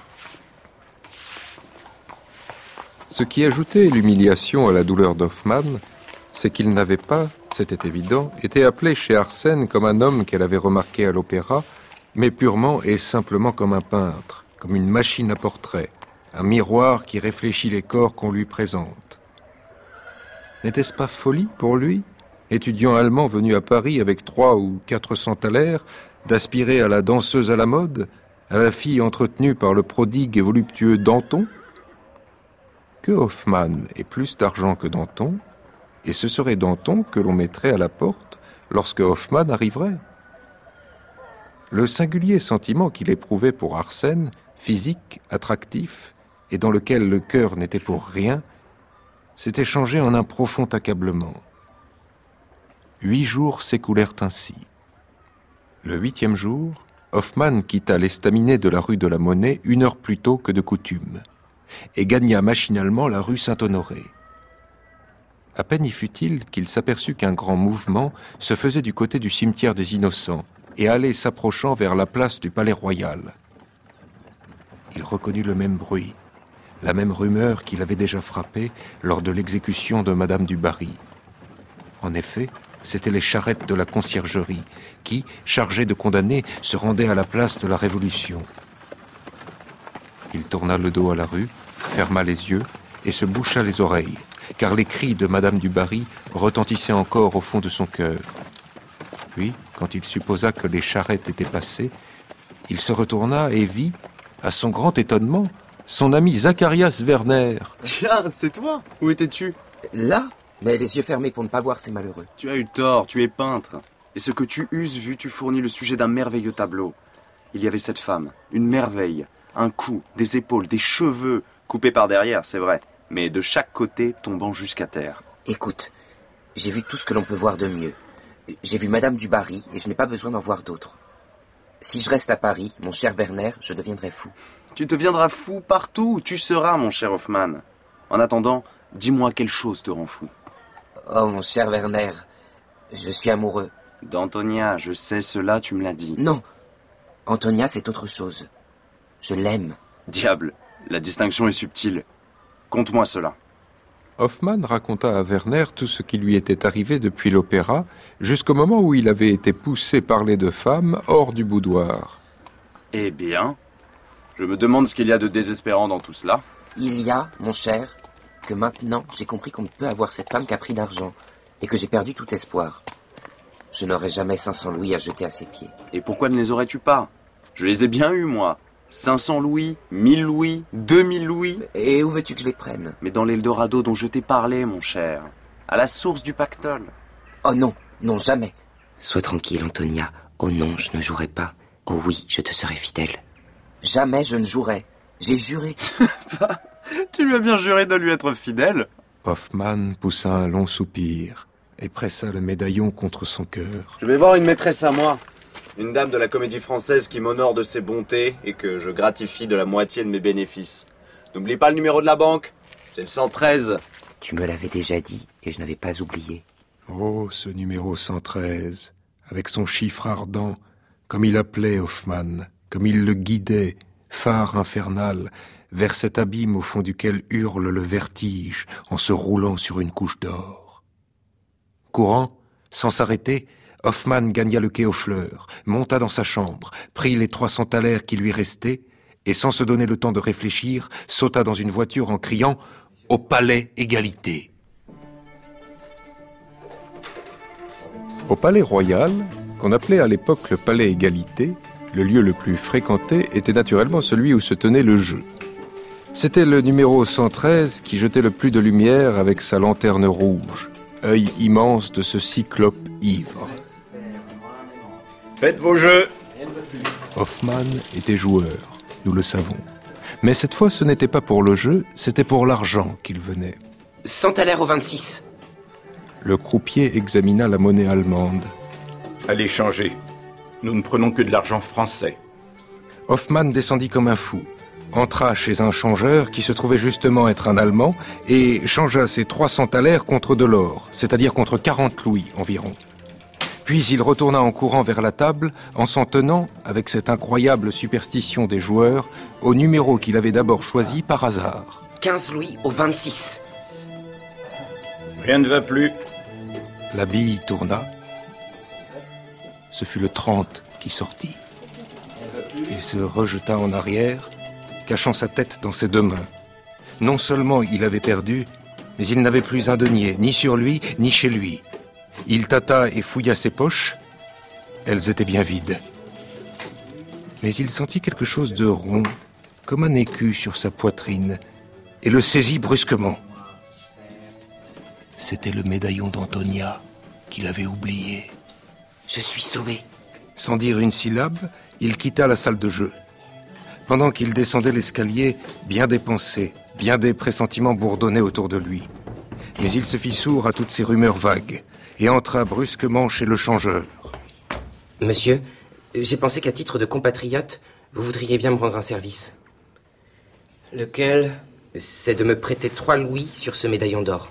Ce qui ajoutait l'humiliation à la douleur d'Hoffmann, c'est qu'il n'avait pas, c'était évident, été appelé chez Arsène comme un homme qu'elle avait remarqué à l'opéra, mais purement et simplement comme un peintre, comme une machine à portrait, un miroir qui réfléchit les corps qu'on lui présente. N'était-ce pas folie pour lui, étudiant allemand venu à Paris avec trois ou quatre cents thalers, d'aspirer à la danseuse à la mode, à la fille entretenue par le prodigue et voluptueux Danton? Que Hoffmann ait plus d'argent que Danton, et ce serait Danton que l'on mettrait à la porte lorsque Hoffmann arriverait. Le singulier sentiment qu'il éprouvait pour Arsène, physique, attractif, et dans lequel le cœur n'était pour rien, s'était changé en un profond accablement. Huit jours s'écoulèrent ainsi. Le huitième jour, Hoffmann quitta l'estaminet de la rue de la Monnaie une heure plus tôt que de coutume, et gagna machinalement la rue Saint-Honoré. À peine y fut-il qu'il s'aperçut qu'un grand mouvement se faisait du côté du cimetière des Innocents et allait s'approchant vers la place du Palais Royal. Il reconnut le même bruit, la même rumeur qui l'avait déjà frappé lors de l'exécution de Madame du Barry. En effet, c'étaient les charrettes de la conciergerie qui, chargées de condamnés, se rendaient à la place de la Révolution. Il tourna le dos à la rue, ferma les yeux et se boucha les oreilles, car les cris de Madame du Barry retentissaient encore au fond de son cœur. Puis, quand il supposa que les charrettes étaient passées, il se retourna et vit, à son grand étonnement, son ami Zacharias Werner. Tiens, c'est toi. Où étais-tu? Là, mais les yeux fermés pour ne pas voir ces malheureux. Tu as eu tort, tu es peintre. Et ce que tu uses vu, tu fournis le sujet d'un merveilleux tableau. Il y avait cette femme, une merveille, un cou, des épaules, des cheveux, coupés par derrière, c'est vrai, mais de chaque côté tombant jusqu'à terre. Écoute, j'ai vu tout ce que l'on peut voir de mieux. J'ai vu Madame du Barry et je n'ai pas besoin d'en voir d'autres. Si je reste à Paris, mon cher Werner, je deviendrai fou. Tu deviendras fou partout où tu seras, mon cher Hoffmann. En attendant, dis-moi quelle chose te rend fou. Oh, mon cher Werner, je suis amoureux. D'Antonia, je sais cela, tu me l'as dit. Non, Antonia, c'est autre chose. Je l'aime. Diable, la distinction est subtile. Conte-moi cela. Hoffmann raconta à Werner tout ce qui lui était arrivé depuis l'opéra, jusqu'au moment où il avait été poussé par les deux femmes hors du boudoir. Eh bien, je me demande ce qu'il y a de désespérant dans tout cela. Il y a, mon cher, que maintenant j'ai compris qu'on ne peut avoir cette femme qu'à prix d'argent, et que j'ai perdu tout espoir. Je n'aurai jamais cinq cents louis à jeter à ses pieds. Et pourquoi ne les aurais-tu pas? Je les ai bien eus, moi. cinq cents louis, mille louis, deux mille louis. Et où veux-tu que je les prenne? Mais dans l'Eldorado dont je t'ai parlé, mon cher. À la source du pactole. Oh non, non, jamais. Sois tranquille, Antonia. Oh non, je ne jouerai pas. Oh oui, je te serai fidèle. Jamais je ne jouerai. J'ai juré. Tu lui as bien juré de lui être fidèle? Hoffmann poussa un long soupir et pressa le médaillon contre son cœur. Je vais voir une maîtresse à moi. Une dame de la Comédie Française qui m'honore de ses bontés et que je gratifie de la moitié de mes bénéfices. N'oublie pas le numéro de la banque, c'est le cent treize. Tu me l'avais déjà dit et je n'avais pas oublié. Oh, ce numéro cent treize, avec son chiffre ardent, comme il appelait Hoffmann, comme il le guidait, phare infernal, vers cet abîme au fond duquel hurle le vertige en se roulant sur une couche d'or. Courant, sans s'arrêter, Hoffmann gagna le quai aux Fleurs, monta dans sa chambre, prit les trois cents thalers qui lui restaient, et sans se donner le temps de réfléchir, sauta dans une voiture en criant « Au palais égalité !» Au palais royal, qu'on appelait à l'époque le palais égalité, le lieu le plus fréquenté était naturellement celui où se tenait le jeu. C'était le numéro cent treize qui jetait le plus de lumière avec sa lanterne rouge, œil immense de ce cyclope ivre. Faites vos jeux. Hoffmann était joueur, nous le savons. Mais cette fois, ce n'était pas pour le jeu, c'était pour l'argent qu'il venait. cent thalers au vingt-six. Le croupier examina la monnaie allemande. Allez changer. Nous ne prenons que de l'argent français. Hoffmann descendit comme un fou, entra chez un changeur qui se trouvait justement être un Allemand et changea ses trois cents thalers contre de l'or, c'est-à-dire contre quarante louis environ. Puis il retourna en courant vers la table en s'en tenant, avec cette incroyable superstition des joueurs, au numéro qu'il avait d'abord choisi par hasard. quinze louis au vingt-six. Rien ne va plus. La bille tourna. Ce fut le trente qui sortit. Il se rejeta en arrière, cachant sa tête dans ses deux mains. Non seulement il avait perdu, mais il n'avait plus un denier, ni sur lui, ni chez lui. Il tâta et fouilla ses poches. Elles étaient bien vides. Mais il sentit quelque chose de rond, comme un écu sur sa poitrine, et le saisit brusquement. C'était le médaillon d'Antonia qu'il avait oublié. Je suis sauvé. Sans dire une syllabe, il quitta la salle de jeu. Pendant qu'il descendait l'escalier, bien dépensé, bien des pressentiments bourdonnaient autour de lui. Mais il se fit sourd à toutes ces rumeurs vagues et entra brusquement chez le changeur. Monsieur, j'ai pensé qu'à titre de compatriote, vous voudriez bien me rendre un service. Lequel ? C'est de me prêter trois louis sur ce médaillon d'or.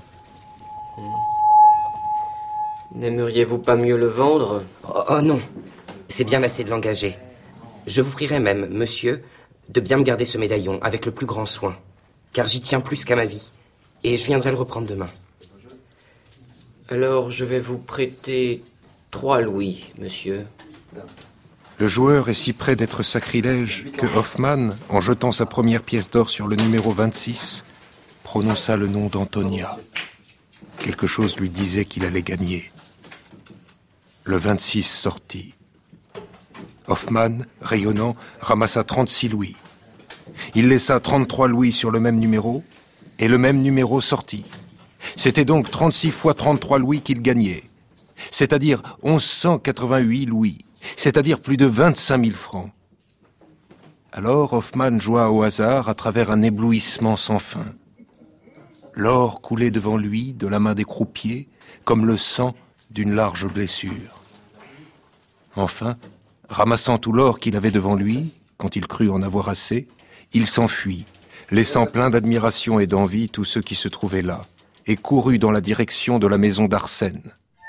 N'aimeriez-vous pas mieux le vendre ? Oh, oh non, c'est bien assez de l'engager. Je vous prierai même, monsieur, de bien me garder ce médaillon avec le plus grand soin, car j'y tiens plus qu'à ma vie, et je viendrai le reprendre demain. Alors, je vais vous prêter trois louis, monsieur. Le joueur est si près d'être sacrilège que Hoffmann, en jetant sa première pièce d'or sur le numéro vingt-six, prononça le nom d'Antonia. Quelque chose lui disait qu'il allait gagner. Le vingt-six sortit. Hoffmann, rayonnant, ramassa trente-six louis. Il laissa trente-trois louis sur le même numéro, et le même numéro sortit. C'était donc trente-six fois trente-trois louis qu'il gagnait, c'est-à-dire onze cent quatre-vingt-huit louis, c'est-à-dire plus de vingt-cinq mille francs. Alors Hoffmann joua au hasard à travers un éblouissement sans fin. L'or coulait devant lui de la main des croupiers comme le sang d'une large blessure. Enfin, ramassant tout l'or qu'il avait devant lui, quand il crut en avoir assez, il s'enfuit, laissant plein d'admiration et d'envie tous ceux qui se trouvaient là, et courut dans la direction de la maison d'Arsène.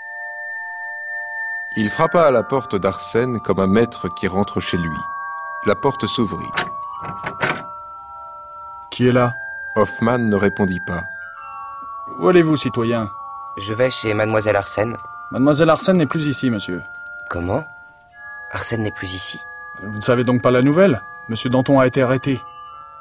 Il frappa à la porte d'Arsène comme un maître qui rentre chez lui. La porte s'ouvrit. Qui est là ? Hoffmann ne répondit pas. Où allez-vous, citoyen ? Je vais chez mademoiselle Arsène. Mademoiselle Arsène n'est plus ici, monsieur. Comment ? Arsène n'est plus ici ? Vous ne savez donc pas la nouvelle ? Monsieur Danton a été arrêté. Quand ?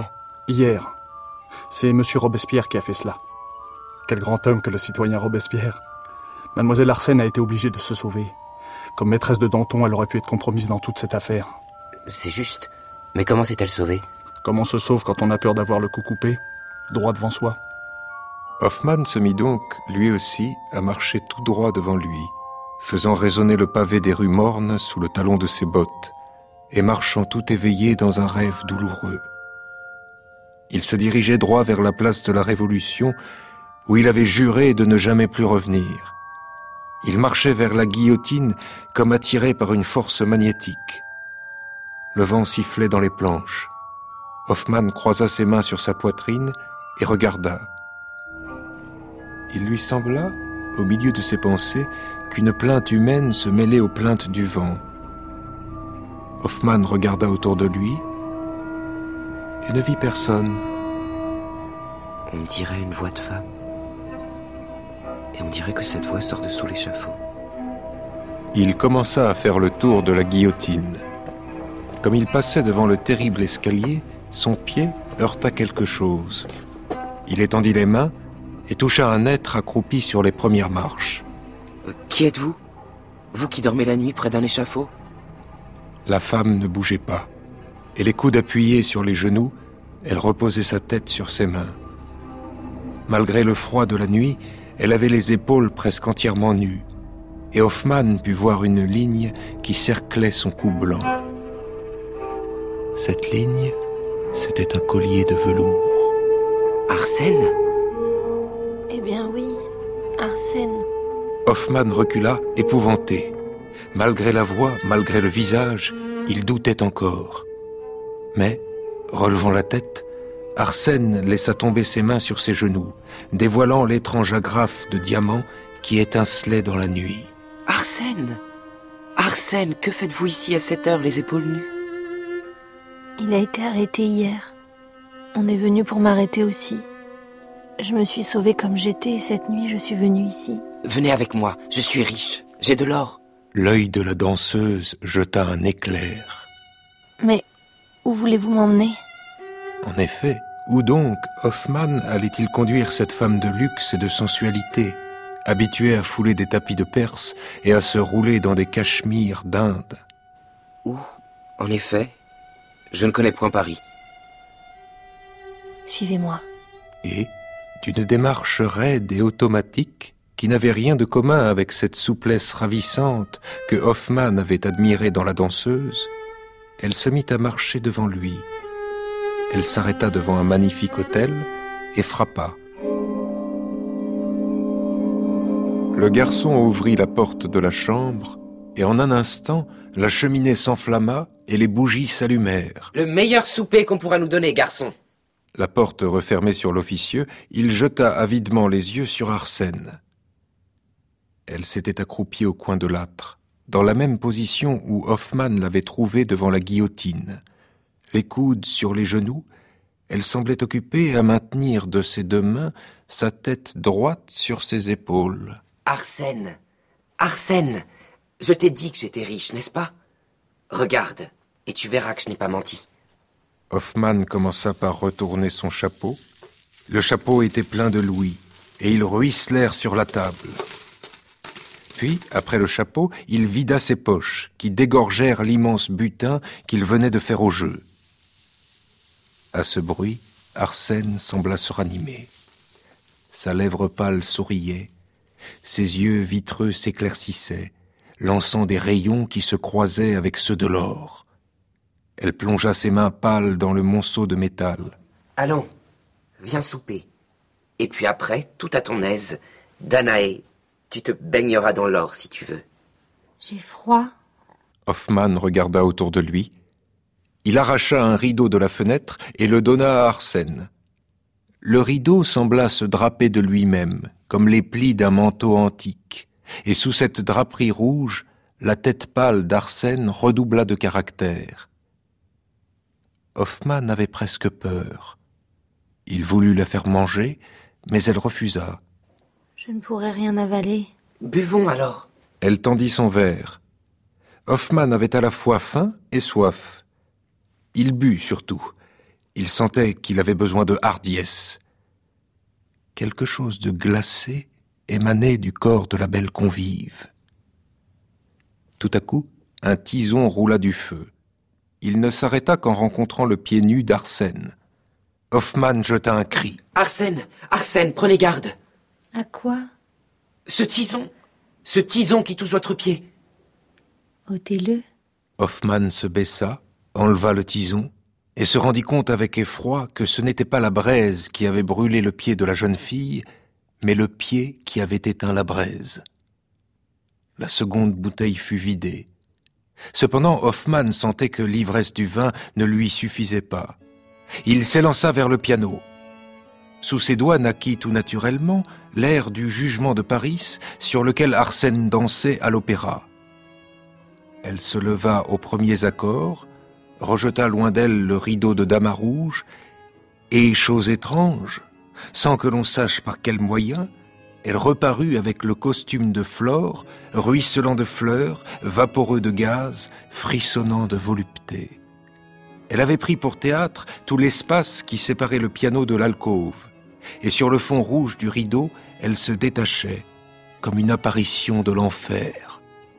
Hier. C'est monsieur Robespierre qui a fait cela. Quel grand homme que le citoyen Robespierre. Mademoiselle Arsène a été obligée de se sauver. Comme maîtresse de Danton, elle aurait pu être compromise dans toute cette affaire. C'est juste. Mais comment s'est-elle sauvée ? Comme on se sauve quand on a peur d'avoir le cou coupé, droit devant soi. Hoffmann se mit donc, lui aussi, à marcher tout droit devant lui, faisant résonner le pavé des rues mornes sous le talon de ses bottes, et marchant tout éveillé dans un rêve douloureux. Il se dirigeait droit vers la place de la Révolution, où il avait juré de ne jamais plus revenir. Il marchait vers la guillotine comme attiré par une force magnétique. Le vent sifflait dans les planches. Hoffmann croisa ses mains sur sa poitrine et regarda. Il lui sembla, au milieu de ses pensées, qu'une plainte humaine se mêlait aux plaintes du vent. Hoffmann regarda autour de lui, et ne vit personne. On dirait une voix de femme. Et on dirait que cette voix sort de sous l'échafaud. Il commença à faire le tour de la guillotine. Comme il passait devant le terrible escalier, son pied heurta quelque chose. Il étendit les mains et toucha un être accroupi sur les premières marches. Euh, qui êtes-vous? Vous qui dormez la nuit près d'un échafaud? La femme ne bougeait pas, et les coudes appuyés sur les genoux, elle reposait sa tête sur ses mains. Malgré le froid de la nuit, elle avait les épaules presque entièrement nues, et Hoffmann put voir une ligne qui cerclait son cou blanc. Cette ligne, c'était un collier de velours. Arsène? Eh bien oui, Arsène. Hoffmann recula, épouvanté. Malgré la voix, malgré le visage, il doutait encore. Mais, relevant la tête, Arsène laissa tomber ses mains sur ses genoux, dévoilant l'étrange agrafe de diamants qui étincelait dans la nuit. Arsène! Arsène, que faites-vous ici à cette heure, les épaules nues? Il a été arrêté hier. On est venu pour m'arrêter aussi. Je me suis sauvée comme j'étais et cette nuit je suis venue ici. Venez avec moi, je suis riche, j'ai de l'or. L'œil de la danseuse jeta un éclair. Mais où voulez-vous m'emmener? En effet, où donc Hoffmann allait-il conduire cette femme de luxe et de sensualité, habituée à fouler des tapis de Perse et à se rouler dans des cachemires d'Inde? Où? En effet, je ne connais point Paris. Suivez-moi. Et, d'une démarche raide et automatique, qui n'avait rien de commun avec cette souplesse ravissante que Hoffmann avait admirée dans la danseuse, elle se mit à marcher devant lui. Elle s'arrêta devant un magnifique hôtel et frappa. Le garçon ouvrit la porte de la chambre et en un instant, la cheminée s'enflamma et les bougies s'allumèrent. Le meilleur souper qu'on pourra nous donner, garçon. La porte refermée sur l'officieux, il jeta avidement les yeux sur Arsène. Elle s'était accroupie au coin de l'âtre, dans la même position où Hoffmann l'avait trouvée devant la guillotine. Les coudes sur les genoux, elle semblait occupée à maintenir de ses deux mains sa tête droite sur ses épaules. Arsène, Arsène, je t'ai dit que j'étais riche, n'est-ce pas? Regarde, et tu verras que je n'ai pas menti. Hoffmann commença par retourner son chapeau. Le chapeau était plein de louis, et ils ruisselèrent sur la table. Puis, après le chapeau, il vida ses poches, qui dégorgèrent l'immense butin qu'il venait de faire au jeu. À ce bruit, Arsène sembla se ranimer. Sa lèvre pâle souriait, ses yeux vitreux s'éclaircissaient, lançant des rayons qui se croisaient avec ceux de l'or. Elle plongea ses mains pâles dans le monceau de métal. Allons, viens souper. Et puis après, tout à ton aise, Danaé, tu te baigneras dans l'or si tu veux. J'ai froid. Hoffmann regarda autour de lui. Il arracha un rideau de la fenêtre et le donna à Arsène. Le rideau sembla se draper de lui-même, comme les plis d'un manteau antique, et sous cette draperie rouge, la tête pâle d'Arsène redoubla de caractère. Hoffmann avait presque peur. Il voulut la faire manger, mais elle refusa. Je ne pourrai rien avaler. Buvons alors. Elle tendit son verre. Hoffmann avait à la fois faim et soif. Il but surtout. Il sentait qu'il avait besoin de hardiesse. Quelque chose de glacé émanait du corps de la belle convive. Tout à coup, un tison roula du feu. Il ne s'arrêta qu'en rencontrant le pied nu d'Arsène. Hoffmann jeta un cri. « Arsène, Arsène, prenez garde !»« À quoi ?»« Ce tison, ce tison qui touche votre pied. » Ôtez-le. Hoffmann se baissa, enleva le tison, et se rendit compte avec effroi que ce n'était pas la braise qui avait brûlé le pied de la jeune fille, mais le pied qui avait éteint la braise. La seconde bouteille fut vidée. Cependant, Hoffmann sentait que l'ivresse du vin ne lui suffisait pas. Il s'élança vers le piano. Sous ses doigts naquit tout naturellement l'air du Jugement de Paris sur lequel Arsène dansait à l'opéra. Elle se leva aux premiers accords, rejeta loin d'elle le rideau de damas rouge, et, chose étrange, sans que l'on sache par quel moyen, elle reparut avec le costume de Flore, ruisselant de fleurs, vaporeux de gaz, frissonnant de volupté. Elle avait pris pour théâtre tout l'espace qui séparait le piano de l'alcôve, et sur le fond rouge du rideau, elle se détachait, comme une apparition de l'enfer.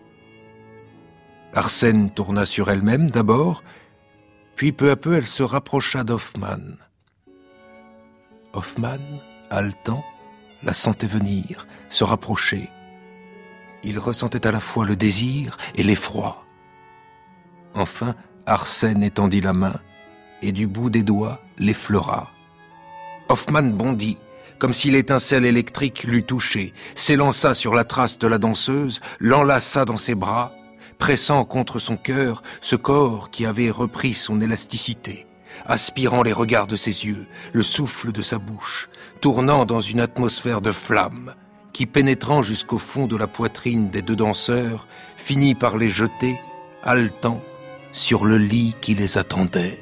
Arsène tourna sur elle-même d'abord, puis peu à peu elle se rapprocha d'Hoffmann. Hoffmann, haletant, la sentait venir, se rapprocher. Il ressentait à la fois le désir et l'effroi. Enfin, Arsène étendit la main et du bout des doigts l'effleura. Hoffmann bondit, comme si l'étincelle électrique l'eût touché, s'élança sur la trace de la danseuse, l'enlaça dans ses bras, pressant contre son cœur ce corps qui avait repris son élasticité, aspirant les regards de ses yeux, le souffle de sa bouche, tournant dans une atmosphère de flammes, qui, pénétrant jusqu'au fond de la poitrine des deux danseurs, finit par les jeter, haletants, sur le lit qui les attendait.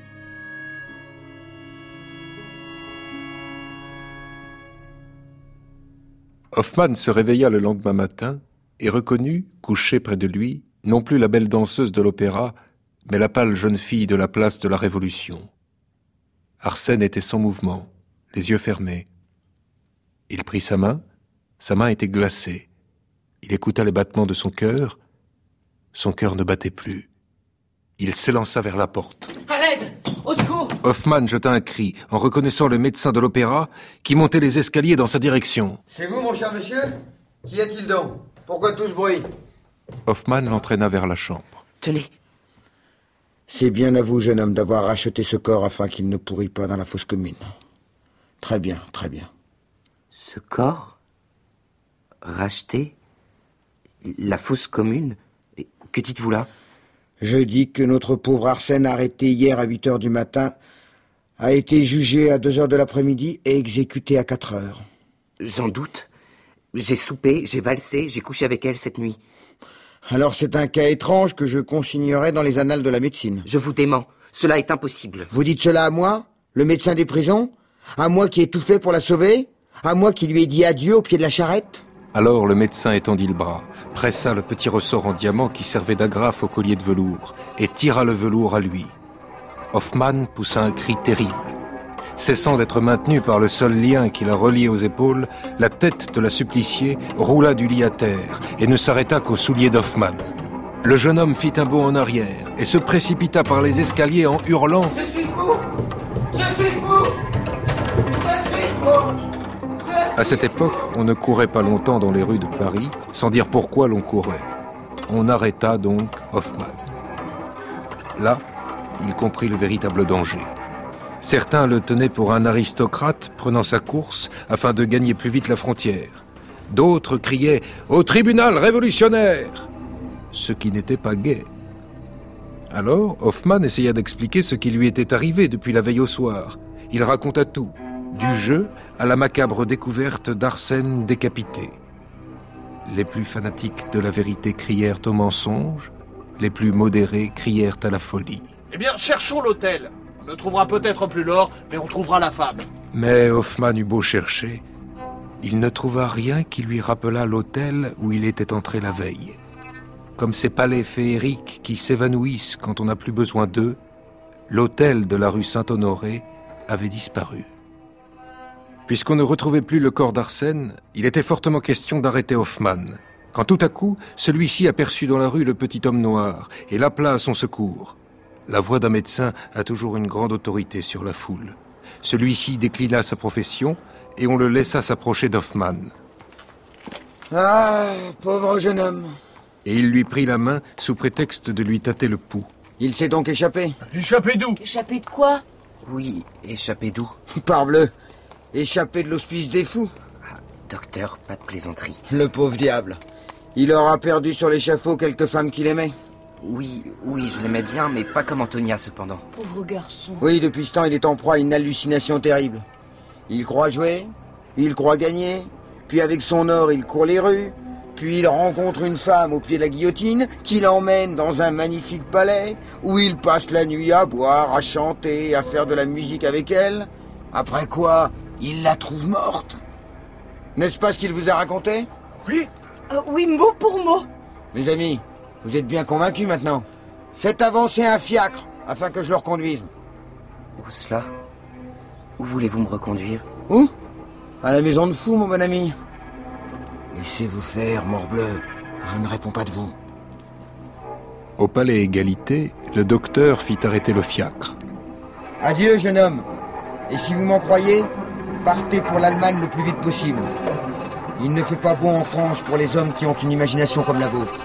Hoffmann se réveilla le lendemain matin et reconnut, couchée près de lui, non plus la belle danseuse de l'opéra, mais la pâle jeune fille de la place de la Révolution. Arsène était sans mouvement, les yeux fermés. Il prit sa main, sa main était glacée. Il écouta les battements de son cœur, son cœur ne battait plus. Il s'élança vers la porte. À l'aide! Au secours! Hoffmann jeta un cri en reconnaissant le médecin de l'opéra qui montait les escaliers dans sa direction. C'est vous, mon cher monsieur? Qu'y a-t-il donc? Pourquoi tout ce bruit? Hoffmann l'entraîna vers la chambre. Tenez. C'est bien à vous, jeune homme, d'avoir racheté ce corps afin qu'il ne pourrit pas dans la fosse commune. Très bien, très bien. Ce corps? Racheté? La fosse commune? Que dites-vous là? Je dis que notre pauvre Arsène, arrêté hier à huit heures du matin, a été jugé à deux heures de l'après-midi et exécuté à quatre heures. J'en doute. J'ai soupé, j'ai valsé, j'ai couché avec elle cette nuit. Alors c'est un cas étrange que je consignerai dans les annales de la médecine. Je vous dément. Cela est impossible. Vous dites cela à moi, le médecin des prisons? À moi qui ai tout fait pour la sauver? À moi qui lui ai dit adieu au pied de la charrette? Alors le médecin étendit le bras, pressa le petit ressort en diamant qui servait d'agrafe au collier de velours, et tira le velours à lui. Hoffmann poussa un cri terrible. Cessant d'être maintenu par le seul lien qui la reliait aux épaules, la tête de la suppliciée roula du lit à terre et ne s'arrêta qu'aux souliers d'Hoffmann. Le jeune homme fit un bond en arrière et se précipita par les escaliers en hurlant « Je suis fou! Je suis fou! Je suis fou! » À cette époque, on ne courait pas longtemps dans les rues de Paris, sans dire pourquoi l'on courait. On arrêta donc Hoffmann. Là, il comprit le véritable danger. Certains le tenaient pour un aristocrate prenant sa course afin de gagner plus vite la frontière. D'autres criaient « Au tribunal révolutionnaire !» ce qui n'était pas gai. Alors, Hoffmann essaya d'expliquer ce qui lui était arrivé depuis la veille au soir. Il raconta tout, du jeu à la macabre découverte d'Arsène décapité. Les plus fanatiques de la vérité crièrent au mensonge, les plus modérés crièrent à la folie. Eh bien, cherchons l'hôtel. On ne trouvera peut-être plus l'or, mais on trouvera la femme. Mais Hoffmann eut beau chercher, il ne trouva rien qui lui rappelât l'hôtel où il était entré la veille. Comme ces palais féeriques qui s'évanouissent quand on n'a plus besoin d'eux, l'hôtel de la rue Saint-Honoré avait disparu. Puisqu'on ne retrouvait plus le corps d'Arsène, il était fortement question d'arrêter Hoffmann, quand tout à coup, celui-ci aperçut dans la rue le petit homme noir et l'appela à son secours. La voix d'un médecin a toujours une grande autorité sur la foule. Celui-ci déclina sa profession et on le laissa s'approcher d'Hoffmann. Ah, pauvre jeune homme. Et il lui prit la main sous prétexte de lui tâter le pouls. Il s'est donc échappé? Échappé d'où? Échappé de quoi? Oui, échappé d'où? Parbleu, échappé de l'hospice des fous. Ah, docteur, pas de plaisanterie. Le pauvre diable. Il aura perdu sur l'échafaud quelques femmes qu'il aimait. Oui, oui, je l'aimais bien, mais pas comme Antonia, cependant. Pauvre garçon. Oui, depuis ce temps, il est en proie à une hallucination terrible. Il croit jouer, il croit gagner, puis avec son or, il court les rues, puis Puis il rencontre une femme au pied de la guillotine qui l'emmène dans un magnifique palais où il passe la nuit à boire, à chanter, à faire de la musique avec elle. Après quoi, il la trouve morte. N'est-ce pas ce qu'il vous a raconté? Oui. Euh, oui, mot pour mot. Mes amis, vous êtes bien convaincus maintenant? Faites avancer un fiacre afin que je le reconduise. Où cela? Où voulez-vous me reconduire? Où? À la maison de fou, mon bon ami. Laissez-vous faire, morbleu. Je ne réponds pas de vous. Au palais Égalité, le docteur fit arrêter le fiacre. Adieu, jeune homme. Et si vous m'en croyez, partez pour l'Allemagne le plus vite possible. Il ne fait pas bon en France pour les hommes qui ont une imagination comme la vôtre.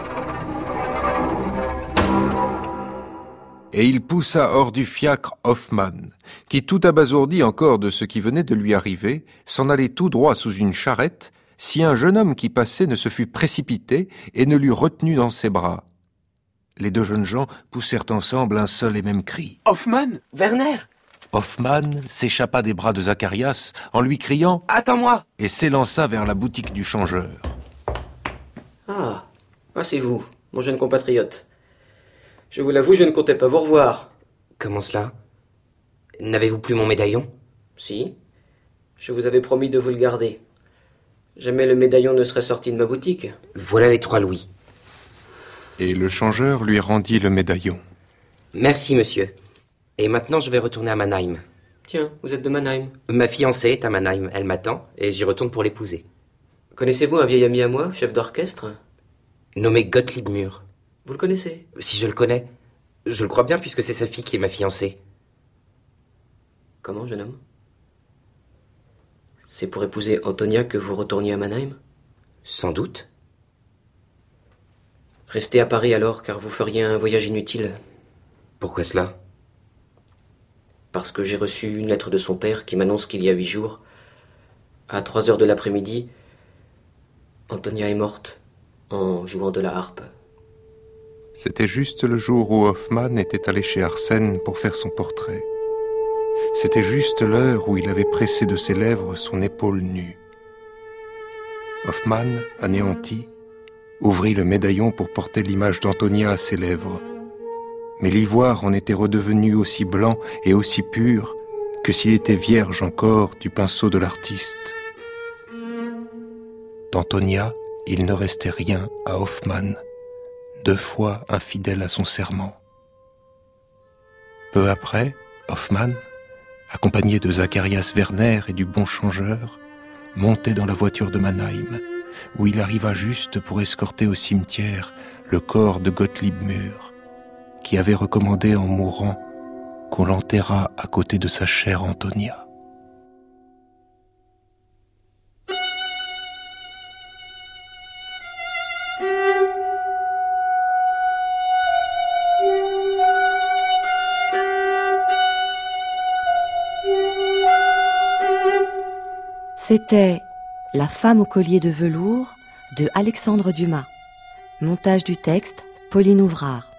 Et il poussa hors du fiacre Hoffmann, qui, tout abasourdi encore de ce qui venait de lui arriver, s'en allait tout droit sous une charrette, si un jeune homme qui passait ne se fût précipité et ne l'eût retenu dans ses bras. Les deux jeunes gens poussèrent ensemble un seul et même cri. Hoffmann? Werner? Hoffmann s'échappa des bras de Zacharias en lui criant « Attends-moi » et s'élança vers la boutique du changeur. Ah, ah c'est vous, mon jeune compatriote. Je vous l'avoue, je ne comptais pas vous revoir. Comment cela? N'avez-vous plus mon médaillon? Si. Je vous avais promis de vous le garder. Jamais le médaillon ne serait sorti de ma boutique. Voilà les trois louis. Et le changeur lui rendit le médaillon. Merci, monsieur. Et maintenant, je vais retourner à Mannheim. Tiens, vous êtes de Mannheim. Ma fiancée est à Mannheim. Elle m'attend et j'y retourne pour l'épouser. Connaissez-vous un vieil ami à moi, chef d'orchestre? Nommé Gottlieb Mur. Vous le connaissez? Si je le connais. Je le crois bien puisque c'est sa fille qui est ma fiancée. Comment, jeune homme? C'est pour épouser Antonia que vous retourniez à Mannheim? Sans doute. Restez à Paris alors, car vous feriez un voyage inutile. Pourquoi cela? Parce que j'ai reçu une lettre de son père qui m'annonce qu'il y a huit jours, à trois heures de l'après-midi, Antonia est morte en jouant de la harpe. C'était juste le jour où Hoffmann était allé chez Arsène pour faire son portrait. C'était juste l'heure où il avait pressé de ses lèvres son épaule nue. Hoffmann, anéanti, ouvrit le médaillon pour porter l'image d'Antonia à ses lèvres. Mais l'ivoire en était redevenu aussi blanc et aussi pur que s'il était vierge encore du pinceau de l'artiste. D'Antonia, il ne restait rien à Hoffmann, deux fois infidèle à son serment. Peu après, Hoffmann, accompagné de Zacharias Werner et du bon changeur, montait dans la voiture de Mannheim, où il arriva juste pour escorter au cimetière le corps de Gottlieb Mur, qui avait recommandé en mourant qu'on l'enterrât à côté de sa chère Antonia. C'était La femme au collier de velours de Alexandre Dumas. Montage du texte, Pauline Ouvrard.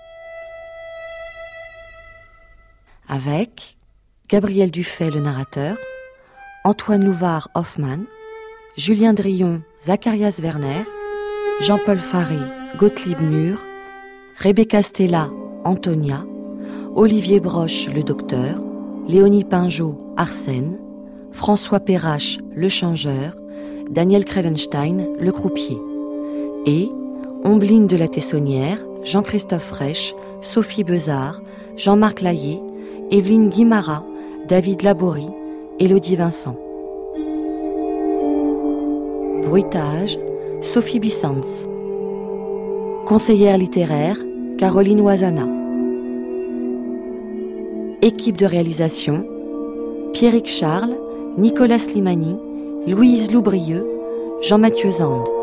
Avec Gabriel Dufay, le narrateur, Antoine Louvard, Hoffmann, Julien Drillon, Zacharias Werner, Jean-Paul Faré, Gottlieb Mur, Rebecca Stella, Antonia, Olivier Broche, le docteur, Léonie Pinjot, Arsène, François Perrache, le changeur, Daniel Krellenstein, le croupier, et Ombline de la Tessonnière, Jean-Christophe Fraîche, Sophie Bezard, Jean-Marc Laillé, Evelyne Guimara, David Laborie, Élodie Vincent. Bruitage, Sophie Bissans. Conseillère littéraire, Caroline Oisana. Équipe de réalisation, Pierrick Charles, Nicolas Slimani, Louise Loubrieux, Jean-Mathieu Zande.